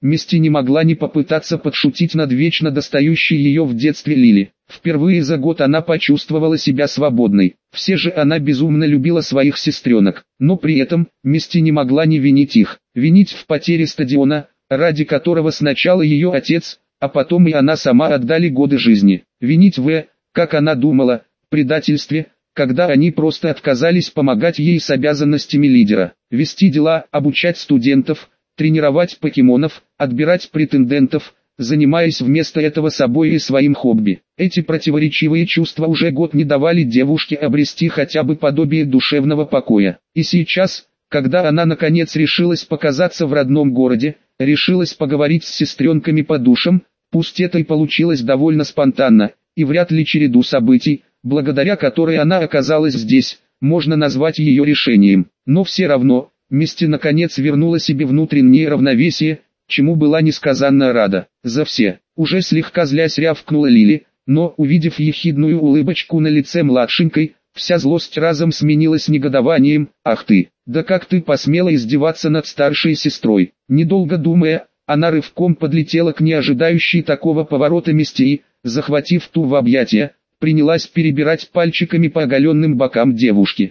Мисти не могла не попытаться подшутить над вечно достающей ее в детстве Лили. Впервые за год она почувствовала себя свободной. Все же она безумно любила своих сестренок, но при этом Мисти не могла не винить их. Винить в потере стадиона, ради которого сначала ее отец, а потом и она сама отдали годы жизни. Винить как она думала, предательстве, когда они просто отказались помогать ей с обязанностями лидера. Вести дела, обучать студентов, тренировать покемонов, отбирать претендентов, занимаясь вместо этого собой и своим хобби. Эти противоречивые чувства уже год не давали девушке обрести хотя бы подобие душевного покоя. И сейчас, когда она наконец решилась показаться в родном городе, решилась поговорить с сестренками по душам, пусть это и получилось довольно спонтанно, и вряд ли череду событий, благодаря которой она оказалась здесь, можно назвать ее решением. Но все равно, Мисти наконец вернула себе внутреннее равновесие, чему была несказанно рада. За все, уже слегка злясь рявкнула Лили, но увидев ехидную улыбочку на лице младшенькой, вся злость разом сменилась негодованием. «Ах ты, да как ты посмела издеваться над старшей сестрой!» Недолго думая, она рывком подлетела к неожидающей такого поворота Мисти и, захватив ту в объятия, принялась перебирать пальчиками по оголенным бокам девушки.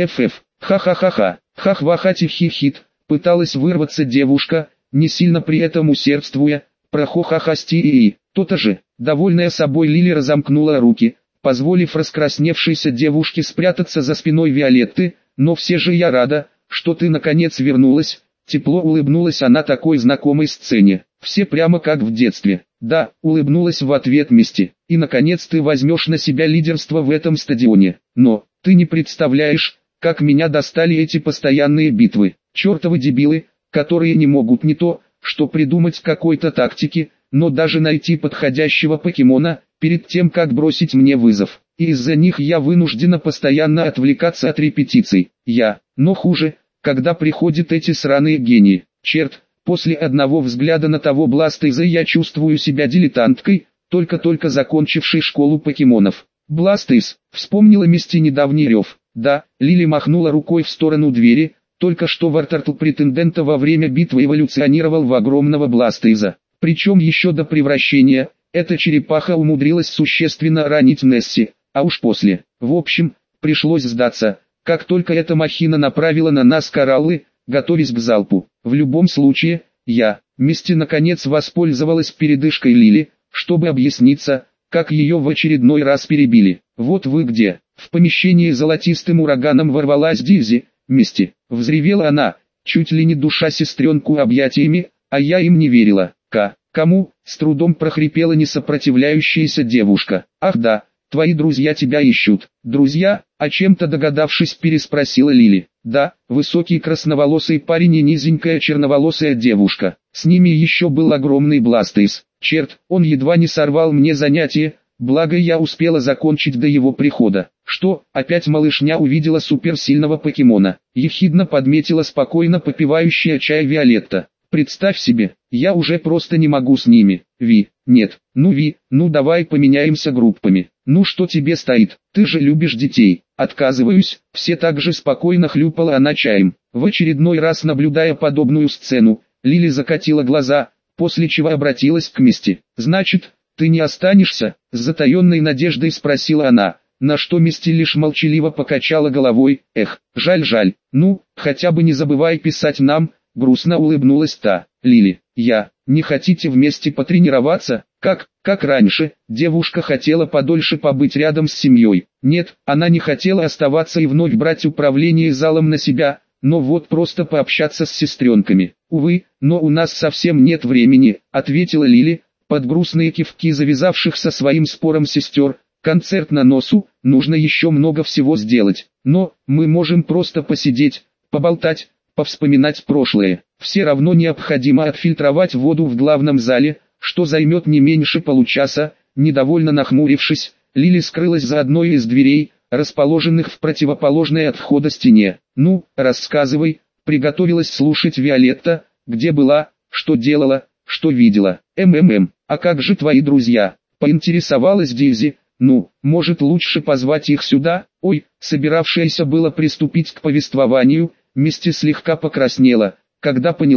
Ха-ха-ха-ха, хах-вахати-хи-хит, пыталась вырваться девушка, не сильно при этом усердствуя, прохохахасти-и. То-то же, довольная собой Лили разомкнула руки, позволив раскрасневшейся девушке спрятаться за спиной Виолетты, но все же я рада, что ты наконец вернулась, тепло улыбнулась она такой знакомой сцене, все прямо как в детстве. Да, улыбнулась в ответ Мисти, и наконец ты возьмешь на себя лидерство в этом стадионе, но, ты не представляешь, как меня достали эти постоянные битвы, чертовы дебилы, которые не могут не то, что придумать какой-то тактики, но даже найти подходящего покемона, перед тем как бросить мне вызов. И из-за них я вынуждена постоянно отвлекаться от репетиций. Но хуже, когда приходят эти сраные гении. Черт, после одного взгляда на того Бластейза я чувствую себя дилетанткой, только-только закончившей школу покемонов. Бластейз, вспомнила Мисти недавний рев. Да, Лили махнула рукой в сторону двери. Только что Вартартл претендента во время битвы эволюционировал в огромного Бластейза. Причем еще до превращения, эта черепаха умудрилась существенно ранить Несси, а уж после. В общем, пришлось сдаться, как только эта махина направила на нас кораллы, готовясь к залпу. В любом случае, Мисти наконец воспользовалась передышкой Лили, чтобы объясниться, как ее в очередной раз перебили. Вот вы где. В помещении золотистым ураганом ворвалась Дизи. Мисти, взревела она, чуть ли не душа сестренку объятиями, а я им не верила. Кому? С трудом прохрипела несопротивляющаяся девушка. Ах да, твои друзья тебя ищут. Друзья? О чем-то догадавшись переспросила Лили. Да, высокий красноволосый парень и низенькая черноволосая девушка. С ними еще был огромный Бластейз. Черт, он едва не сорвал мне занятие, благо я успела закончить до его прихода. Что, опять малышня увидела суперсильного покемона? Ехидно подметила спокойно попивающая чай Виолетта. Представь себе, я уже просто не могу с ними. Нет, ну давай поменяемся группами. Ну что тебе стоит, ты же любишь детей. Отказываюсь, все так же спокойно хлюпала она чаем. В очередной раз наблюдая подобную сцену, Лили закатила глаза, после чего обратилась к Мисти. Значит, ты не останешься? С затаенной надеждой спросила она. На что Мисти лишь молчаливо покачала головой. Жаль, ну, хотя бы не забывай писать нам. Грустно улыбнулась та. Лили, не хотите вместе потренироваться? Как раньше, девушка хотела подольше побыть рядом с семьей. Нет, она не хотела оставаться и вновь брать управление залом на себя, но вот просто пообщаться с сестренками. Увы, но у нас совсем нет времени, ответила Лили, под грустные кивки завязавших со своим спором сестер. Концерт на носу, нужно еще много всего сделать, но мы можем просто посидеть, поболтать, повспоминать прошлое. Все равно необходимо отфильтровать воду в главном зале, что займет не меньше получаса. Недовольно нахмурившись, Лили скрылась за одной из дверей, расположенных в противоположной от входа стене. Ну, рассказывай, приготовилась слушать Виолетта, где была, что делала, что видела. А как же твои друзья? Поинтересовалась Дейзи. Ну, может лучше позвать их сюда? Ой, собиравшаяся было приступить к повествованию, Мисти слегка покраснела, когда поняла,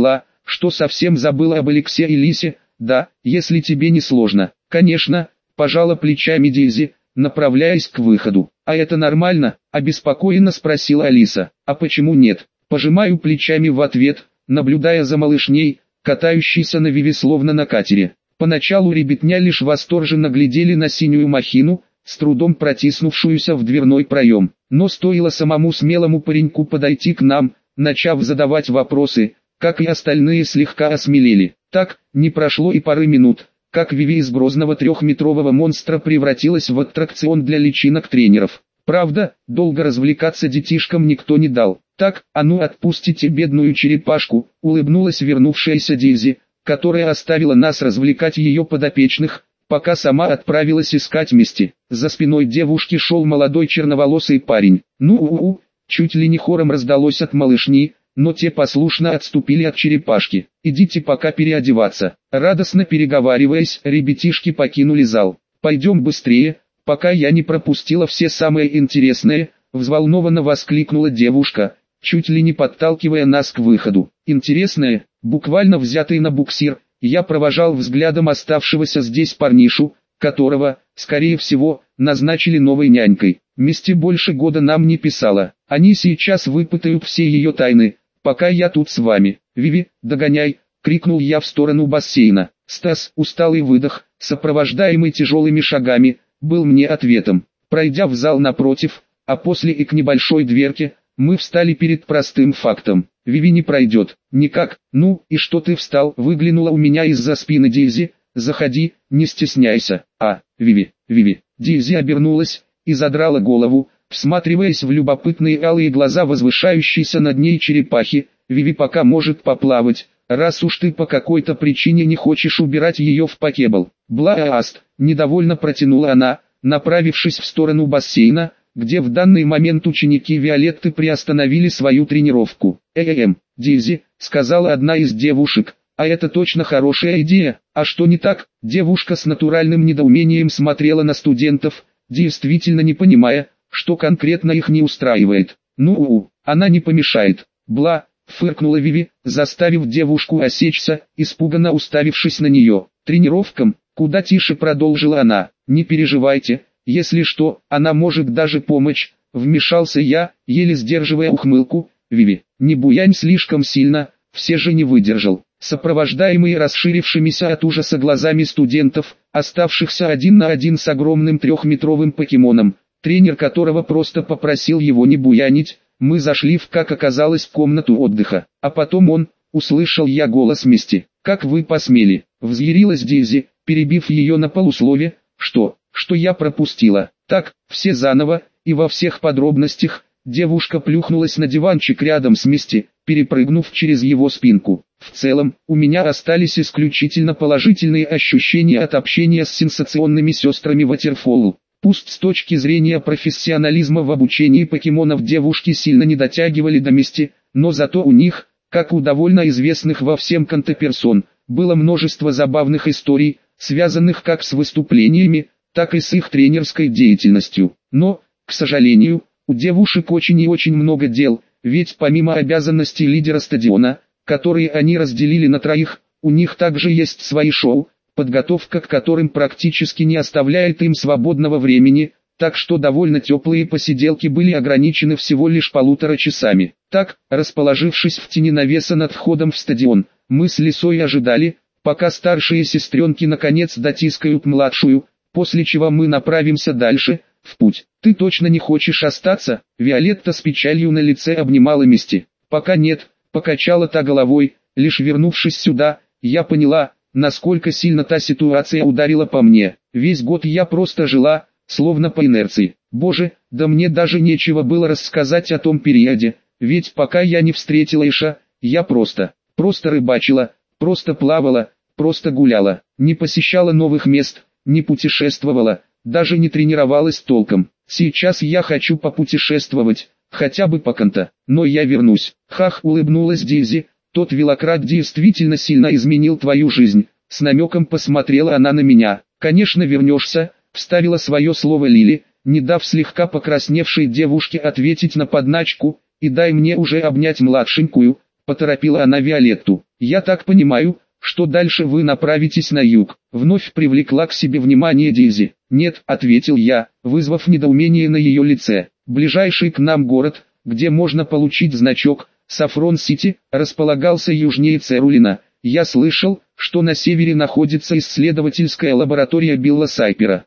что совсем забыла об Алексе и Лисе? Да, если тебе не сложно. Конечно, пожала плечами Дейзи, направляясь к выходу. А это нормально? Обеспокоенно спросила Алиса. А почему нет? Пожимаю плечами в ответ, наблюдая за малышней, катающейся на Виви словно на катере. Поначалу ребятня лишь восторженно глядели на синюю махину, с трудом протиснувшуюся в дверной проем. Но стоило самому смелому пареньку подойти к нам, начав задавать вопросы, как и остальные слегка осмелели. Так, не прошло и пары минут, как Виви из грозного трехметрового монстра превратилась в аттракцион для личинок тренеров. Правда, долго развлекаться детишкам никто не дал. Так, а ну отпустите бедную черепашку, улыбнулась вернувшаяся Дейзи, которая оставила нас развлекать ее подопечных, пока сама отправилась искать мести. За спиной девушки шел молодой черноволосый парень. Ну-у-у, чуть ли не хором раздалось от малышни, но те послушно отступили от черепашки. Идите пока переодеваться. Радостно переговариваясь, ребятишки покинули зал. Пойдем быстрее, пока я не пропустила все самое интересное, взволнованно воскликнула девушка, чуть ли не подталкивая нас к выходу. Интересное, буквально взятый на буксир, я провожал взглядом оставшегося здесь парнишу, которого, скорее всего, назначили новой нянькой. Мисти больше года нам не писала. Они сейчас выпытают все ее тайны, пока я тут с вами. Виви, догоняй, крикнул я в сторону бассейна. Стас, усталый выдох, сопровождаемый тяжелыми шагами, был мне ответом. Пройдя в зал напротив, а после и к небольшой дверке, мы встали перед простым фактом. Виви не пройдет. Никак. Ну, и что ты встал? Выглянула у меня из-за спины Дейзи. Заходи, не стесняйся. Виви. Дейзи обернулась и задрала голову, всматриваясь в любопытные алые глаза возвышающейся над ней черепахи. Виви пока может поплавать, раз уж ты по какой-то причине не хочешь убирать ее в покебл. Блааст, недовольно протянула она, направившись в сторону бассейна, где в данный момент ученики Виолетты приостановили свою тренировку. Дейзи, сказала одна из девушек, а это точно хорошая идея. А что не так? Девушка с натуральным недоумением смотрела на студентов, действительно не понимая, что конкретно их не устраивает. Она не помешает. Фыркнула Виви, заставив девушку осечься, испуганно уставившись на нее. Тренировкам, куда тише продолжила она. Не переживайте, если что, она может даже помочь. Вмешался я, еле сдерживая ухмылку. Виви, не буянь слишком сильно, все же не выдержал. Сопровождаемые расширившимися от ужаса глазами студентов, оставшихся один на один с огромным трехметровым покемоном, тренер которого просто попросил его не буянить, мы зашли как оказалось, в комнату отдыха. А потом услышал я голос мести. «Как вы посмели?» — взъярилась Дейзи, перебив ее на полуслове. Что я пропустила? Так, все заново, и во всех подробностях». Девушка плюхнулась на диванчик рядом с Мисти, перепрыгнув через его спинку. В целом, у меня остались исключительно положительные ощущения от общения с сенсационными сестрами Waterfall. Пусть с точки зрения профессионализма в обучении покемонов девушки сильно не дотягивали до Мисти, но зато у них, как у довольно известных во всем канте-персон, было множество забавных историй, связанных как с выступлениями, так и с их тренерской деятельностью. Но, к сожалению, у девушек очень и очень много дел, ведь помимо обязанностей лидера стадиона, которые они разделили на троих, у них также есть свои шоу, подготовка к которым практически не оставляет им свободного времени, так что довольно теплые посиделки были ограничены всего лишь 1,5 часами. Так, расположившись в тени навеса над входом в стадион, мы с Лисой ожидали, пока старшие сестренки наконец дотискают младшую, после чего мы направимся дальше, в путь. «Ты точно не хочешь остаться?» Виолетта с печалью на лице обнимала Мисти. «Пока нет», покачала та головой, лишь вернувшись сюда, я поняла, насколько сильно та ситуация ударила по мне. Весь год я просто жила, словно по инерции. Боже, да мне даже нечего было рассказать о том периоде, ведь пока я не встретила Иша, я просто рыбачила, просто плавала, просто гуляла, не посещала новых мест, не путешествовала, даже не тренировалась толком. Сейчас я хочу попутешествовать, хотя бы по канта, но я вернусь. Хах, улыбнулась Дейзи, тот велократ действительно сильно изменил твою жизнь. С намеком посмотрела она на меня. Конечно вернешься, вставила свое слово Лили, не дав слегка покрасневшей девушке ответить на подначку, и дай мне уже обнять младшенькую, поторопила она Виолетту. «Я так понимаю, что дальше вы направитесь на юг», — вновь привлекла к себе внимание Дейзи. «Нет», — ответил я, вызвав недоумение на ее лице. «Ближайший к нам город, где можно получить значок, Сафрон-Сити, располагался южнее Церулина. Я слышал, что на севере находится исследовательская лаборатория Билла Сайпера».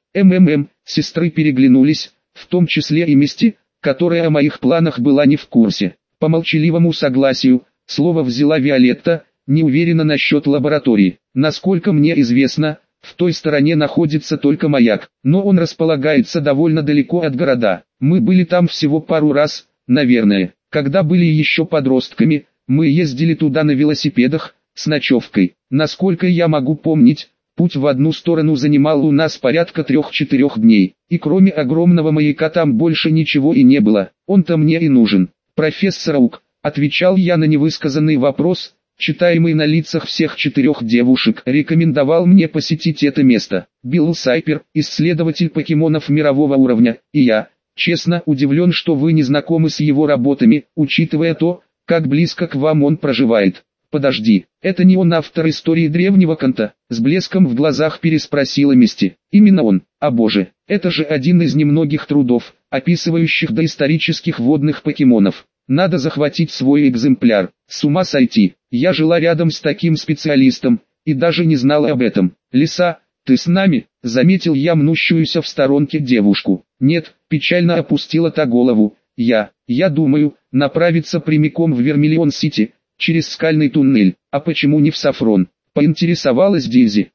Сестры переглянулись, в том числе и Мисти, которая о моих планах была не в курсе. По молчаливому согласию, слово взяла Виолетта, не уверена насчет лаборатории. «Насколько мне известно, в той стороне находится только маяк, но он располагается довольно далеко от города. Мы были там всего пару раз, наверное. Когда были еще подростками, мы ездили туда на велосипедах, с ночевкой. Насколько я могу помнить, путь в одну сторону занимал у нас порядка 3-4 дней. И кроме огромного маяка там больше ничего и не было. Он-то мне и нужен». «Профессор Ук», — отвечал я на невысказанный вопрос, читаемый на лицах всех 4 девушек, рекомендовал мне посетить это место. Билл Сайпер, исследователь покемонов мирового уровня, и я, честно, удивлен, что вы не знакомы с его работами, учитывая то, как близко к вам он проживает. «Подожди, это не он автор истории древнего Канта?» С блеском в глазах переспросила Мисти. «Именно он, о боже, это же один из немногих трудов, описывающих доисторических водных покемонов. Надо захватить свой экземпляр. С ума сойти, я жила рядом с таким специалистом, и даже не знала об этом. Лиса, ты с нами?» Заметил я мнущуюся в сторонке девушку. «Нет», печально опустила та голову. Я думаю, направиться прямиком в Вермиллион-Сити, через скальный туннель. А почему не в Сафрон?» Поинтересовалась Дейзи.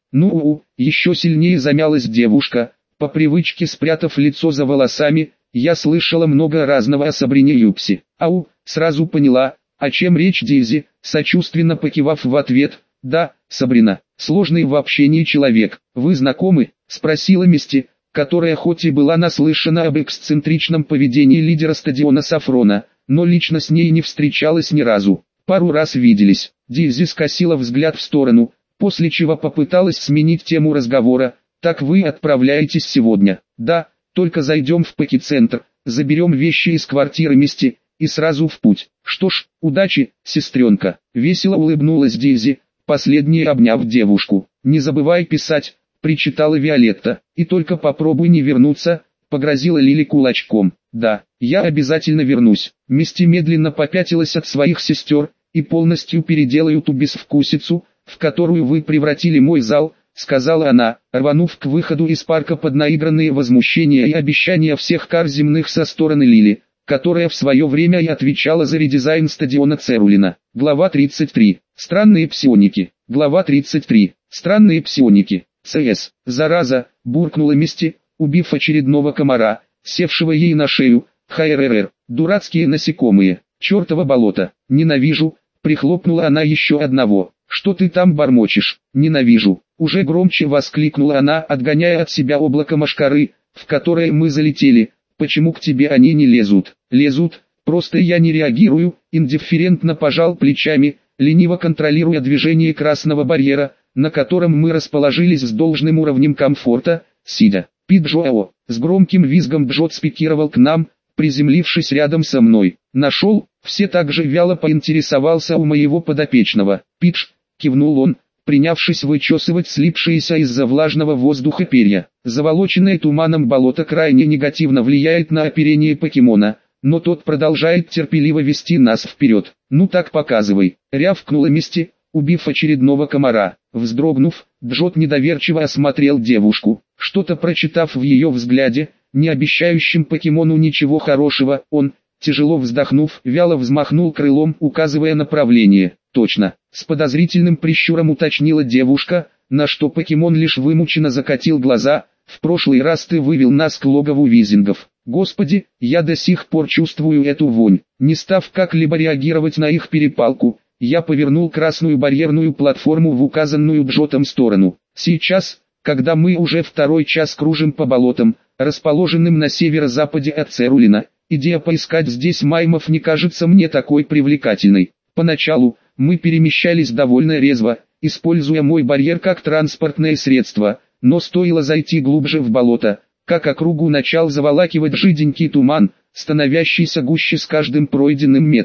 Еще сильнее замялась девушка, по привычке спрятав лицо за волосами. «Я слышала много разного о Сабрине Юпси». Сразу поняла, о чем речь Дейзи, сочувственно покивав в ответ. «Да, Сабрина, сложный в общении человек. Вы знакомы?» — спросила Мисти, которая хоть и была наслышана об эксцентричном поведении лидера стадиона Сафрона, но лично с ней не встречалась ни разу. «Пару раз виделись». Дейзи скосила взгляд в сторону, после чего попыталась сменить тему разговора. «Так вы отправляетесь сегодня?» «Да, только зайдем в Поки-центр, заберем вещи из квартиры Мисти, и сразу в путь». «Что ж, удачи, сестренка», — весело улыбнулась Дейзи, последней обняв девушку. «Не забывай писать», — причитала Виолетта. «И только попробуй не вернуться», — погрозила Лили кулачком. «Да, я обязательно вернусь». Мисти медленно попятилась от своих сестер, «и полностью переделаю ту безвкусицу, в которую вы превратили мой зал», — сказала она, рванув к выходу из парка под наигранные возмущения и обещания всех кар земных со стороны Лили, которая в свое время и отвечала за редизайн стадиона Церулина. Глава 33. Странные псионики. Глава 33. Странные псионики. «ЦС, зараза», — буркнула Мисти, убив очередного комара, севшего ей на шею. «ХРР, дурацкие насекомые, чертово болото, ненавижу», — прихлопнула она еще одного. «Что ты там бормочешь?» «Ненавижу», — уже громче воскликнула она, отгоняя от себя облако мошкары, в которое мы залетели. «Почему к тебе они не лезут?» «Лезут, просто я не реагирую», — индифферентно пожал плечами, лениво контролируя движение красного барьера, на котором мы расположились с должным уровнем комфорта, сидя. Пит Джоао, с громким визгом Джот спикировал к нам, приземлившись рядом со мной. «Нашел?» — все так же вяло поинтересовался у моего подопечного. «Питж», — кивнул он, принявшись вычесывать слипшиеся из-за влажного воздуха перья. Заволоченное туманом болото крайне негативно влияет на оперение покемона, но тот продолжает терпеливо вести нас вперед. «Ну так показывай», — рявкнула Мисти, убив очередного комара. Вздрогнув, Джот недоверчиво осмотрел девушку. Что-то прочитав в ее взгляде, не обещающим покемону ничего хорошего, он, тяжело вздохнув, вяло взмахнул крылом, указывая направление. «Точно», — с подозрительным прищуром уточнила девушка, на что покемон лишь вымученно закатил глаза. «В прошлый раз ты вывел нас к логову визингов. Господи, я до сих пор чувствую эту вонь». Не став как-либо реагировать на их перепалку, я повернул красную барьерную платформу в указанную Джотом сторону. Сейчас, когда мы уже второй час кружим по болотам, расположенным на северо-западе от Церулина, идея поискать здесь маймов не кажется мне такой привлекательной. Поначалу, мы перемещались довольно резво, используя мой барьер как транспортное средство, но стоило зайти глубже в болото, как округу начал заволакивать жиденький туман, становящийся гуще с каждым пройденным метром.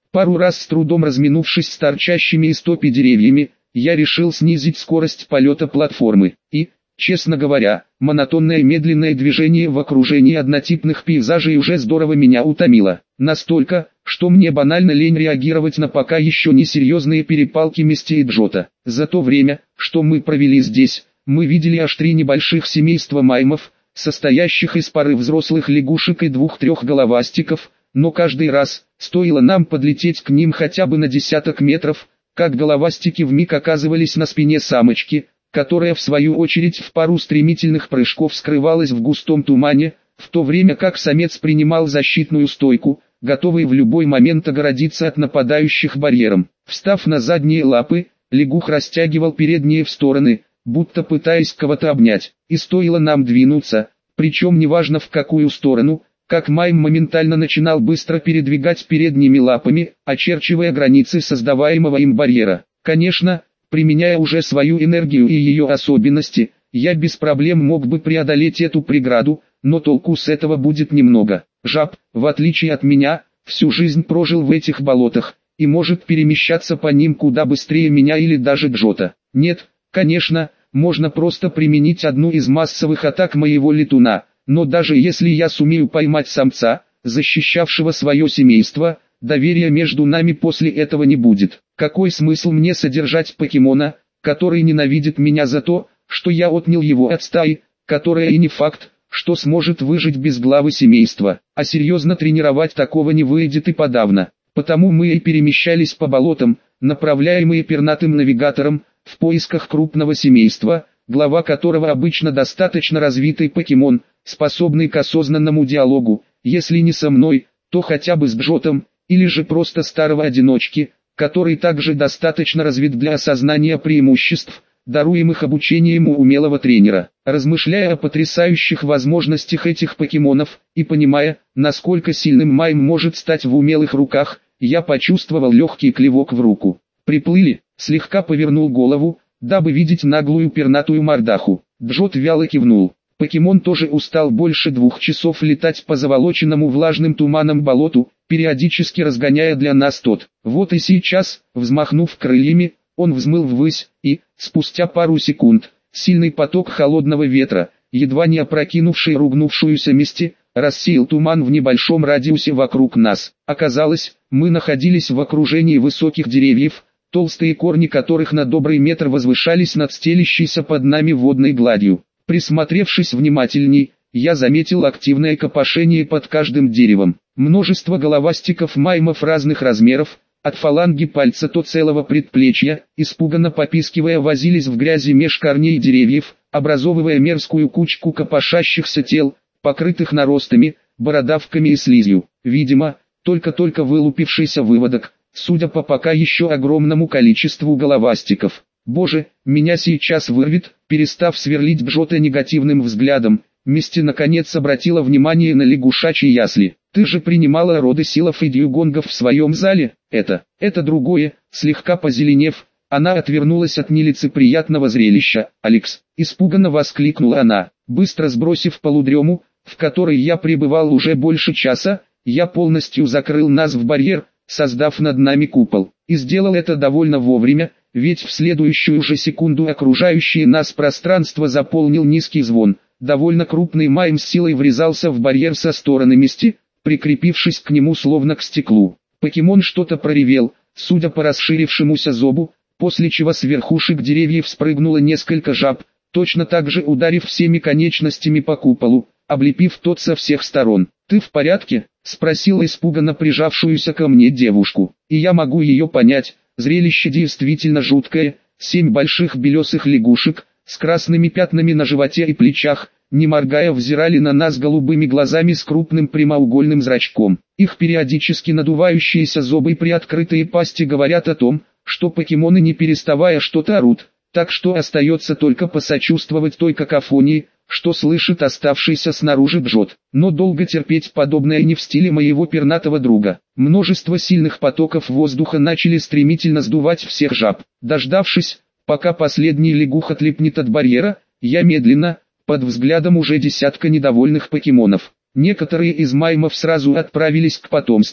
Пару раз с трудом разминувшись с торчащими из топи деревьями, я решил снизить скорость полета платформы. И, честно говоря, монотонное медленное движение в окружении однотипных пейзажей уже здорово меня утомило. Настолько, что мне банально лень реагировать на пока еще несерьезные перепалки Мисти и Джота. За то время, что мы провели здесь, мы видели аж 3 небольших семейства маймов, состоящих из пары взрослых лягушек и 2-3 головастиков, но каждый раз, стоило нам подлететь к ним хотя бы на десяток метров, как головастики вмиг оказывались на спине самочки, которая в свою очередь в пару стремительных прыжков скрывалась в густом тумане, в то время как самец принимал защитную стойку, готовый в любой момент огородиться от нападающих барьером. Встав на задние лапы, лягух растягивал передние в стороны, будто пытаясь кого-то обнять, и стоило нам двинуться, причем неважно в какую сторону, как майм моментально начинал быстро передвигать передними лапами, очерчивая границы создаваемого им барьера. Конечно, применяя уже свою энергию и ее особенности, я без проблем мог бы преодолеть эту преграду, но толку с этого будет немного. Жаб, в отличие от меня, всю жизнь прожил в этих болотах, и может перемещаться по ним куда быстрее меня или даже Джота. Нет, конечно, можно просто применить одну из массовых атак моего летуна, но даже если я сумею поймать самца, защищавшего свое семейство, доверия между нами после этого не будет. Какой смысл мне содержать покемона, который ненавидит меня за то, что я отнял его от стаи, которая и не факт, что сможет выжить без главы семейства, а серьезно тренировать такого не выйдет и подавно. Потому мы и перемещались по болотам, направляемые пернатым навигатором, в поисках крупного семейства, глава которого обычно достаточно развитый покемон, способный к осознанному диалогу, если не со мной, то хотя бы с Джотом, или же просто старого одиночки, который также достаточно развит для осознания преимуществ, даруемых обучением у умелого тренера. Размышляя о потрясающих возможностях этих покемонов, и понимая, насколько сильным майм может стать в умелых руках, я почувствовал легкий клевок в руку. «Приплыли», слегка повернул голову, дабы видеть наглую пернатую мордаху. Джот вяло кивнул. Покемон тоже устал больше 2 часов летать по заволоченному влажным туманом болоту, периодически разгоняя для нас тот. Вот и сейчас, взмахнув крыльями, он взмыл ввысь, и, спустя пару секунд, сильный поток холодного ветра, едва не опрокинувший ругнувшуюся Мисти, рассеял туман в небольшом радиусе вокруг нас. Оказалось, мы находились в окружении высоких деревьев, толстые корни которых на добрый метр возвышались над стелящейся под нами водной гладью. Присмотревшись внимательней, я заметил активное копошение под каждым деревом. Множество головастиков маймов разных размеров, от фаланги пальца до целого предплечья, испуганно попискивая возились в грязи меж корней деревьев, образовывая мерзкую кучку копошащихся тел, покрытых наростами, бородавками и слизью. Видимо, только-только вылупившийся выводок, судя по пока еще огромному количеству головастиков. Боже, меня сейчас вырвет. Перестав сверлить Джота негативным взглядом, Мисти наконец обратила внимание на лягушачьи ясли. «Ты же принимала роды силов и дьюгонгов в своем зале?» Это другое», слегка позеленев, она отвернулась от нелицеприятного зрелища. «Алекс», испуганно воскликнула она, быстро сбросив полудрему, в которой я пребывал уже больше часа, я полностью закрыл нас в барьер, создав над нами купол, и сделал это довольно вовремя, ведь в следующую же секунду окружающее нас пространство заполнил низкий звон. Довольно крупный майм с силой врезался в барьер со стороны Мисти, прикрепившись к нему словно к стеклу. Покемон что-то проревел, судя по расширившемуся зобу, после чего с верхушек деревьев спрыгнуло несколько жаб, точно так же ударив всеми конечностями по куполу, облепив тот со всех сторон. «Ты в порядке?» — спросила испуганно прижавшуюся ко мне девушку. И я могу ее понять, зрелище действительно жуткое, 7 больших белесых лягушек, с красными пятнами на животе и плечах, не моргая взирали на нас голубыми глазами с крупным прямоугольным зрачком. Их периодически надувающиеся зубы и приоткрытые пасти говорят о том, что покемоны не переставая что-то орут, так что остается только посочувствовать той какофонии, что слышит оставшийся снаружи Джот. Но долго терпеть подобное не в стиле моего пернатого друга. Множество сильных потоков воздуха начали стремительно сдувать всех жаб. Дождавшись, пока последний лягух отлипнет от барьера, я медленно, под взглядом уже десятка недовольных покемонов. Некоторые из маймов сразу отправились к потомству,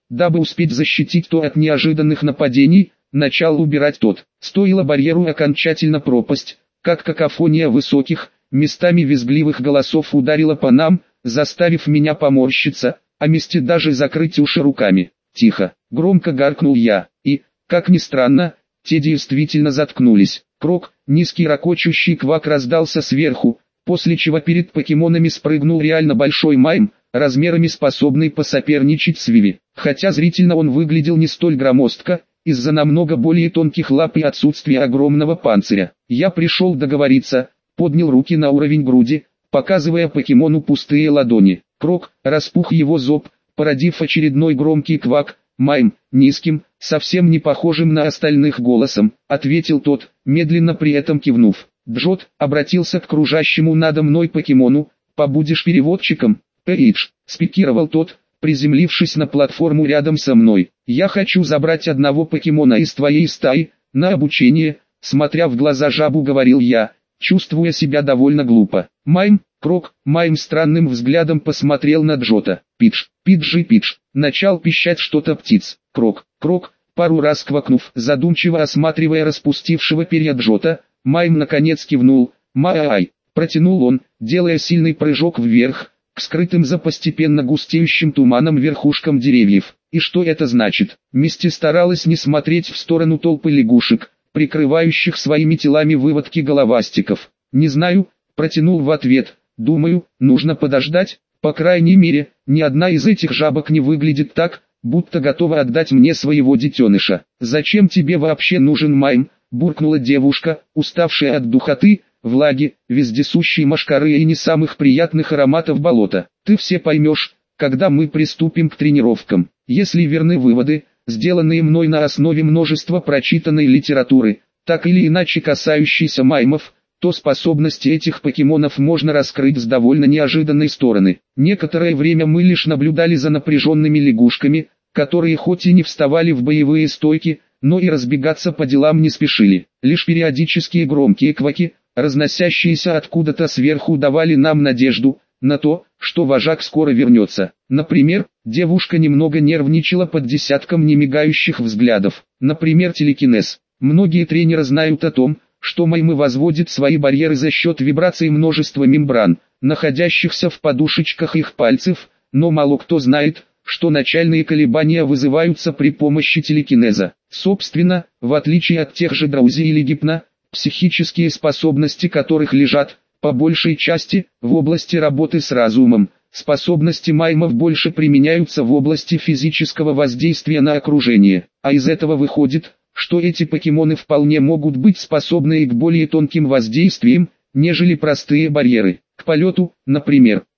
дабы успеть защитить то от неожиданных нападений, начал убирать тот. Стоило барьеру окончательно пропасть, как какофония высоких, местами визгливых голосов ударила по нам, заставив меня поморщиться, а месте даже закрыть уши руками. «Тихо!» — громко гаркнул я, и, как ни странно, те действительно заткнулись. Крок, низкий ракочущий квак раздался сверху, после чего перед покемонами спрыгнул реально большой майм, размерами способный посоперничать с Виви. Хотя зрительно он выглядел не столь громоздко, из-за намного более тонких лап и отсутствия огромного панциря. Я пришел договориться, поднял руки на уровень груди, показывая покемону пустые ладони. Крок, распух его зоб, породив очередной громкий квак. «Майм, низким, совсем не похожим на остальных голосом», — ответил тот, медленно при этом кивнув. Джот обратился к кружащему надо мной покемону. «Побудешь переводчиком?» «Эйдж», — спикировал тот, приземлившись на платформу рядом со мной. «Я хочу забрать одного покемона из твоей стаи, на обучение», — смотря в глаза жабу говорил я, чувствуя себя довольно глупо. «Майм, Крок», Майм странным взглядом посмотрел на Джота. «Пидж, Пиджи Пидж», начал пищать что-то птиц. «Крок, Крок», пару раз квакнув, задумчиво осматривая распустившего перья Джота, Майм наконец кивнул. «Маай», протянул он, делая сильный прыжок вверх, к скрытым за постепенно густеющим туманом верхушкам деревьев. И что это значит? Мисти старалась не смотреть в сторону толпы лягушек, прикрывающих своими телами выводки головастиков. «Не знаю», протянул в ответ. «Думаю, нужно подождать, по крайней мере, ни одна из этих жабок не выглядит так, будто готова отдать мне своего детеныша». «Зачем тебе вообще нужен Майм?» буркнула девушка, уставшая от духоты, влаги, вездесущей мошкары и не самых приятных ароматов болота. «Ты все поймешь, когда мы приступим к тренировкам. Если верны выводы, сделанные мной на основе множества прочитанной литературы, так или иначе касающиеся маймов, то способности этих покемонов можно раскрыть с довольно неожиданной стороны». Некоторое время мы лишь наблюдали за напряженными лягушками, которые хоть и не вставали в боевые стойки, но и разбегаться по делам не спешили. Лишь периодические громкие кваки, разносящиеся откуда-то сверху, давали нам надежду на то, что вожак скоро вернется. Например, девушка немного нервничала под десятком немигающих взглядов. Например, телекинез. Многие тренеры знают о том, что маймы возводят свои барьеры за счет вибраций множества мембран, находящихся в подушечках их пальцев, но мало кто знает, что начальные колебания вызываются при помощи телекинеза. Собственно, в отличие от тех же драузи или гипно, психические способности которых лежат, по большей части, в области работы с разумом, способности маймов больше применяются в области физического воздействия на окружение. А из этого выходит, что эти покемоны вполне могут быть способны и к более тонким воздействиям, нежели простые барьеры. К полету, например.